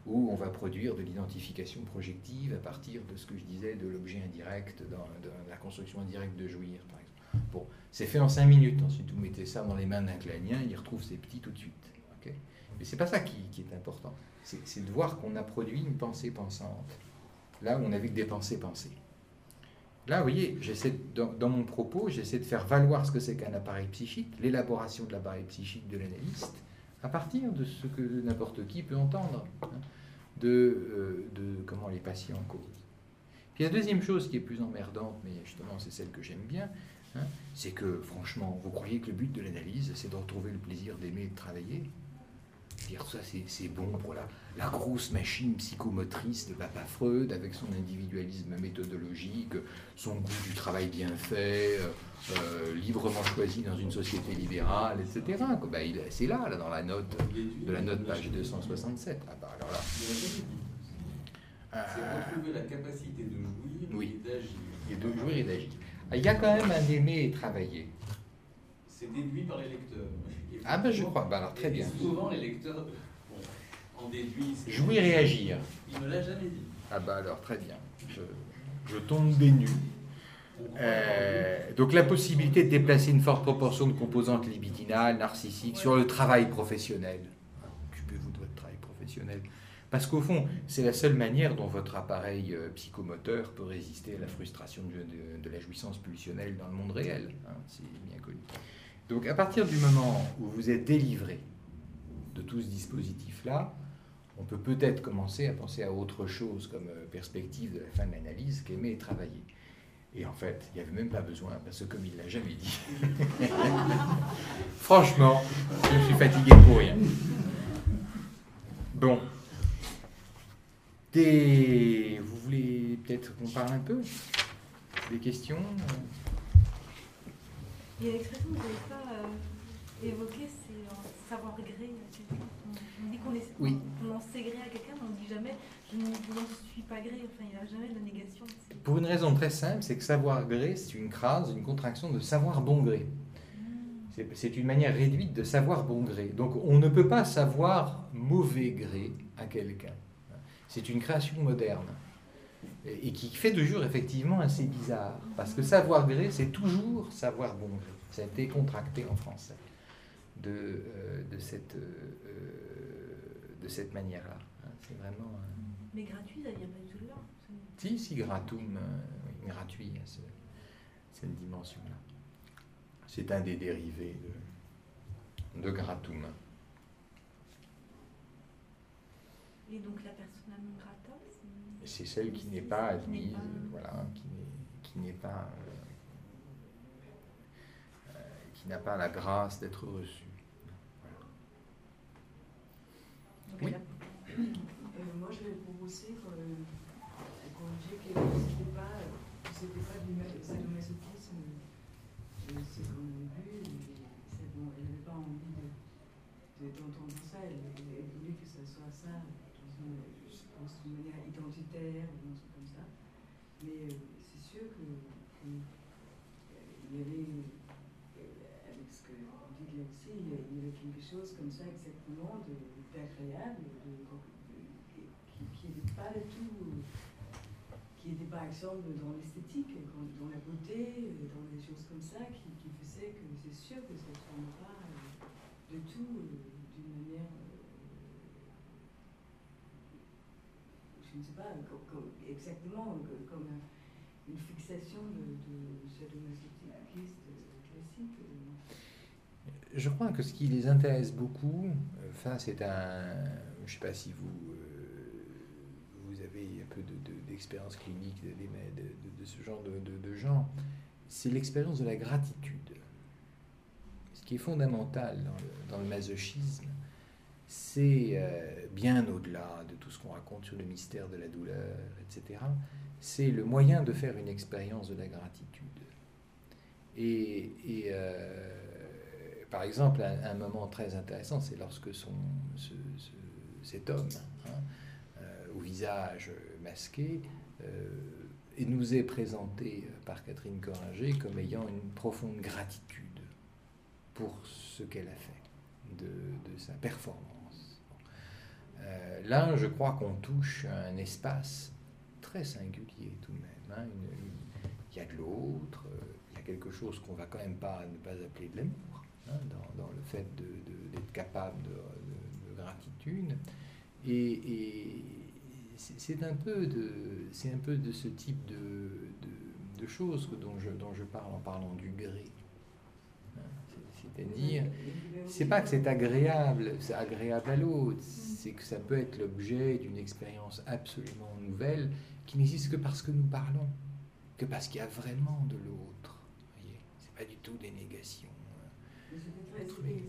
où on va produire de l'identification projective à partir de ce que je disais de l'objet indirect, dans la construction indirecte de jouir, par exemple. Bon, c'est fait en 5 minutes. Ensuite, vous mettez ça dans les mains d'un clanien, il retrouve ses petits tout de suite. Okay, mais c'est pas ça qui est important. C'est de voir qu'on a produit une pensée pensante, là où on n'a vu que des pensées pensées. Là, vous voyez, dans mon propos, j'essaie de faire valoir ce que c'est qu'un appareil psychique, l'élaboration de l'appareil psychique de l'analyste, à partir de ce que n'importe qui peut entendre, hein, de comment les patients causent. Puis la deuxième chose qui est plus emmerdante, mais justement c'est celle que j'aime bien, hein, c'est que franchement, vous croyez que le but de l'analyse, c'est de retrouver le plaisir d'aimer et de travailler? Dire ça, c'est bon pour la grosse machine psychomotrice de Papa Freud, avec son individualisme méthodologique, son goût du travail bien fait, librement choisi dans une société libérale, etc. Ben, c'est là, dans la note de la note page 267. Ah bah alors là. C'est retrouver la capacité de jouir, oui, et d'agir. Et de jouir et d'agir. Il y a quand même un aimer et travailler. C'est déduit par les lecteurs. Ah ben je crois, ben alors très bien. Souvent les lecteurs en déduisent. Jouir et agir. Il ne l'a jamais dit. Ah ben alors très bien. Je tombe des nues. Donc la possibilité de déplacer une forte proportion de composantes libidinales, narcissiques, sur le travail professionnel. Occupez-vous de votre travail professionnel. Parce qu'au fond, c'est la seule manière dont votre appareil psychomoteur peut résister à la frustration de la jouissance pulsionnelle dans le monde réel. Hein, c'est bien connu. Donc à partir du moment où vous êtes délivré de tout ce dispositif-là, on peut peut-être commencer à penser à autre chose comme perspective de la fin de l'analyse qu'aimer et travailler. Et en fait, il n'y avait même pas besoin, parce que comme il ne l'a jamais dit, franchement, je me suis fatigué pour rien. Bon. Vous voulez peut-être qu'on parle un peu des questions? Il y a l'expression que vous n'avez pas évoquée, c'est savoir gré à quelqu'un. On dit qu'on en sait gré à quelqu'un, mais on ne dit jamais je n'en suis pas gré. Enfin, il n'y a jamais de négation. Pour une raison très simple, c'est que savoir gré, c'est une crase, une contraction de savoir bon gré. C'est une manière réduite de savoir bon gré. Donc on ne peut pas savoir mauvais gré à quelqu'un. C'est une création moderne. Et qui fait de jour effectivement assez bizarre. Parce que savoir gré, c'est toujours savoir bon gré. Ça a été contracté en français de cette manière-là. C'est vraiment... Mais gratuit, il n'y a pas du tout là. Si, gratum, gratuit, cette dimension-là. C'est un des dérivés de gratum. Et donc la persona non grata, c'est celle qui n'est pas admise, voilà, qui n'a pas la grâce d'être reçue. Voilà. Oui. Moi, je vais proposer qu'on dise que ce n'était pas du sadomasochisme, c'est qu'on a vu, elle n'avait pas envie d'entendre ça, elle voulait que ça soit ça, je pense d'une manière identitaire, ou un truc comme ça. Mais c'est sûr qu'il y avait, avec ce que vous dites là aussi, il y avait quelque chose comme ça exactement d'agréable, qui n'était pas du tout, qui n'était par exemple dans l'esthétique, dans la beauté, dans des choses comme ça, qui faisait que c'est sûr que ça ne semble pas du tout d'une manière, je ne sais pas, exactement comme une fixation de sadomasochisme classique. Je crois que ce qui les intéresse beaucoup, c'est je ne sais pas si vous avez un peu d'expérience clinique de ce genre de gens, c'est l'expérience de la gratitude. Ce qui est fondamental dans le masochisme, c'est bien au-delà de tout ce qu'on raconte sur le mystère de la douleur, etc. C'est le moyen de faire une expérience de la gratitude. Et par exemple, un moment très intéressant, c'est lorsque cet homme, au visage masqué, et nous est présenté par Catherine Coringer comme ayant une profonde gratitude pour ce qu'elle a fait, de sa performance. Là, je crois qu'on touche un espace très singulier tout de même. Hein. Il y a de l'autre, il y a quelque chose qu'on va quand même pas ne pas appeler de l'amour, hein, dans le fait d'être capable de gratitude. Et c'est un peu de ce type de choses dont je parle en parlant du gré. C'est-à-dire, c'est pas que c'est agréable à l'autre, c'est que ça peut être l'objet d'une expérience absolument nouvelle qui n'existe que parce que nous parlons, que parce qu'il y a vraiment de l'autre. Vous voyez, c'est pas du tout des négations. C'était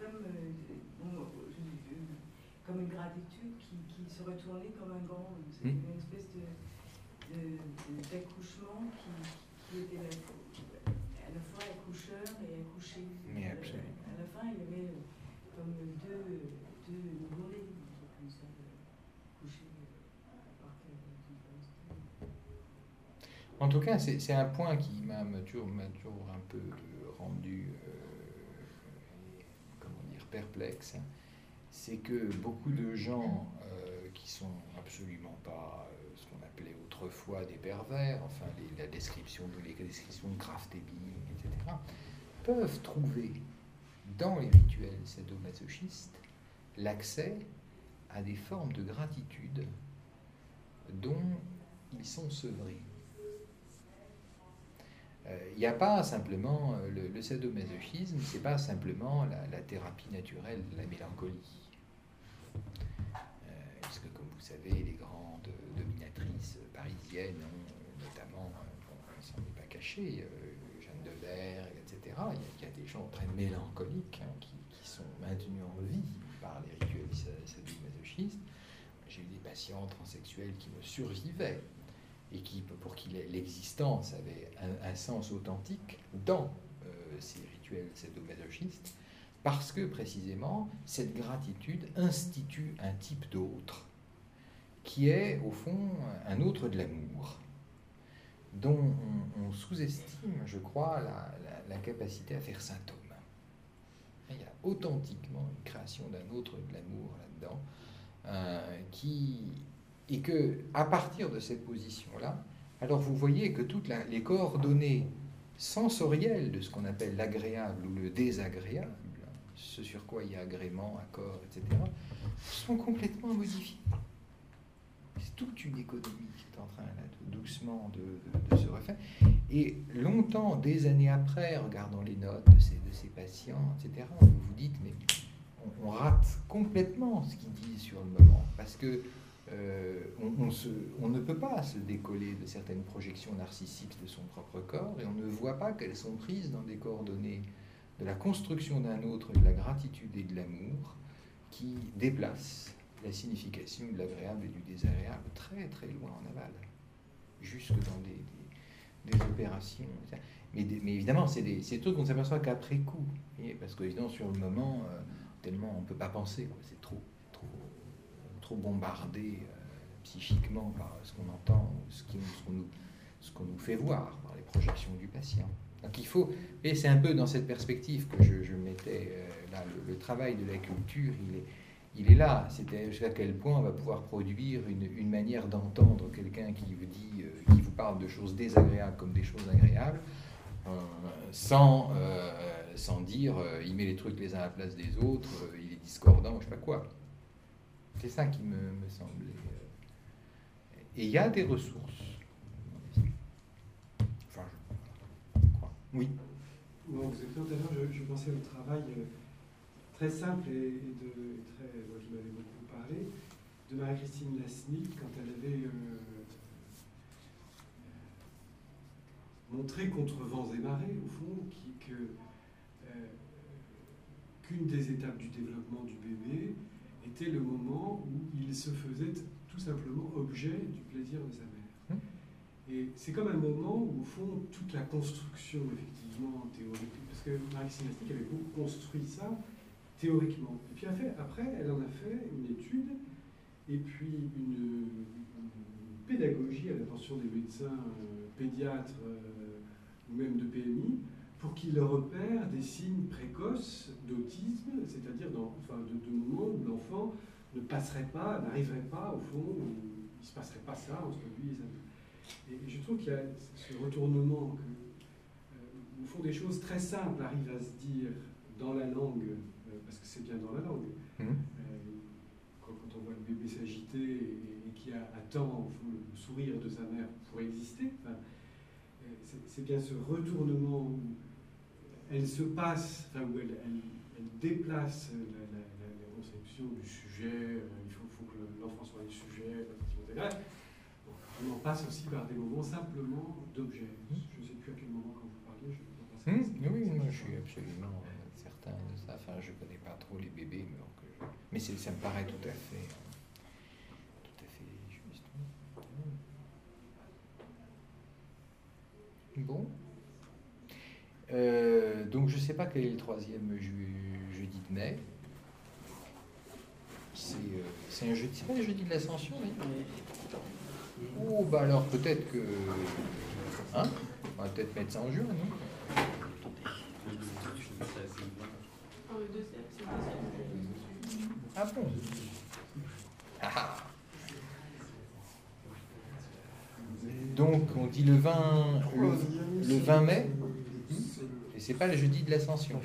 comme une gratitude qui se retournait comme un gant. C'était une espèce d'accouchement qui était à la fois accoucheur et accouché. Mais absolument. À la fin, il y avait comme deux nouveau-nés, comme ça, couchés à partir d'une place. En tout cas, c'est un point qui m'a toujours un peu rendu perplexe. C'est que beaucoup de gens qui sont absolument pas ce qu'on appelait autrefois des pervers, enfin les descriptions de craft Ebing, etc., peuvent trouver dans les rituels sadomasochistes l'accès à des formes de gratitude dont ils sont sevrés. Il n'y a pas simplement le sadomasochisme, c'est pas simplement la thérapie naturelle de la mélancolie. Puisque, comme vous savez, les grandes dominatrices parisiennes ont notamment, on ne s'en est pas caché, Jeanne de Berg, etc. Il y a des gens très mélancoliques qui sont maintenus en vie par les rituels sadomasochistes. J'ai eu des patients transsexuels qui me survivaient et pour qui l'existence avait un sens authentique dans ces rituels sadomasochistes, parce que précisément cette gratitude institue un type d'autre, qui est au fond un autre de l'amour, dont on sous-estime, je crois, la capacité à faire saint homme. Il y a authentiquement une création d'un autre de l'amour là-dedans, et que, à partir de cette position-là, alors vous voyez que toutes les coordonnées sensorielles de ce qu'on appelle l'agréable ou le désagréable, ce sur quoi il y a agrément, accord, etc., sont complètement modifiées. C'est toute une économie qui est en train là, doucement de se refaire. Et longtemps, des années après, regardant les notes de ces patients, etc., vous vous dites, mais on rate complètement ce qu'ils disent sur le moment, parce que on ne peut pas se décoller de certaines projections narcissiques de son propre corps, et on ne voit pas qu'elles sont prises dans des coordonnées de la construction d'un autre, de la gratitude et de l'amour, qui déplacent la signification de l'agréable et du désagréable très très loin en aval, jusque dans des opérations. Mais évidemment, c'est des trucs qu'on s'aperçoit qu'après coup, parce que évidemment, sur le moment, tellement on ne peut pas penser, quoi. C'est trop bombardé psychiquement par ce qu'on entend, ce qu'on nous fait voir par les projections du patient. Donc il faut, et c'est un peu dans cette perspective que je mettais là, le travail de la culture, il est là, c'est jusqu'à quel point on va pouvoir produire une manière d'entendre quelqu'un qui vous parle de choses désagréables comme des choses agréables, sans dire il met les trucs les uns à la place des autres, il est discordant, je sais pas quoi. C'est ça qui me semblait. Et il y a des ressources. Enfin, je crois. Oui. Bon, vous êtes tout à l'heure, je pensais au travail très simple et moi qui m'avait beaucoup parlé, de Marie-Christine Lasny, quand elle avait montré contre vents et marées, au fond, qu'une des étapes du développement du bébé était le moment où il se faisait tout simplement objet du plaisir de sa mère. Et c'est comme un moment où, au fond, toute la construction, effectivement, théorique, parce que Marie-Christine Lasny avait beaucoup construit ça théoriquement. Et puis après, elle en a fait une étude, et puis une pédagogie à l'attention des médecins pédiatres ou même de PMI, pour qu'ils repèrent des signes précoces d'autisme, c'est-à-dire de moments où l'enfant ne passerait pas, n'arriverait pas, au fond, où il ne se passerait pas ça entre lui et sa mère. Et je trouve qu'il y a ce retournement où, au fond, des choses très simples arrivent à se dire dans la langue, parce que c'est bien dans la langue. Quand on voit le bébé s'agiter et qui attend, au fond, le sourire de sa mère pour exister, enfin, c'est bien ce retournement où elle se passe, enfin, où elle déplace la conception du sujet, il faut que l'enfant soit le sujet, etc. On en passe aussi par des moments simplement d'objets. Je ne sais plus à quel moment, quand vous parliez, je peux passer. Oui, moi je suis absolument certain de ça. Enfin, je ne connais pas trop les bébés, mais ça me paraît tout à fait juste. Bon. Donc je ne sais pas quel est le 3e jeudi de mai. C'est un jeudi, c'est pas le jeudi de l'Ascension, oui. Oh, bah alors peut-être que... Hein? On va peut-être mettre ça en juin, non? Ah bon? Ah. Donc on dit le 20 mai? Et c'est pas le jeudi de l'Ascension.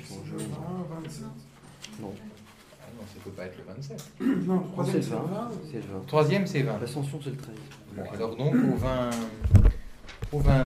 Non. Ah non, ça peut pas être le 27. Non, le 3e c'est le 20. Le 3e c'est 20. L'Ascension c'est le 13. Bon, alors donc au 20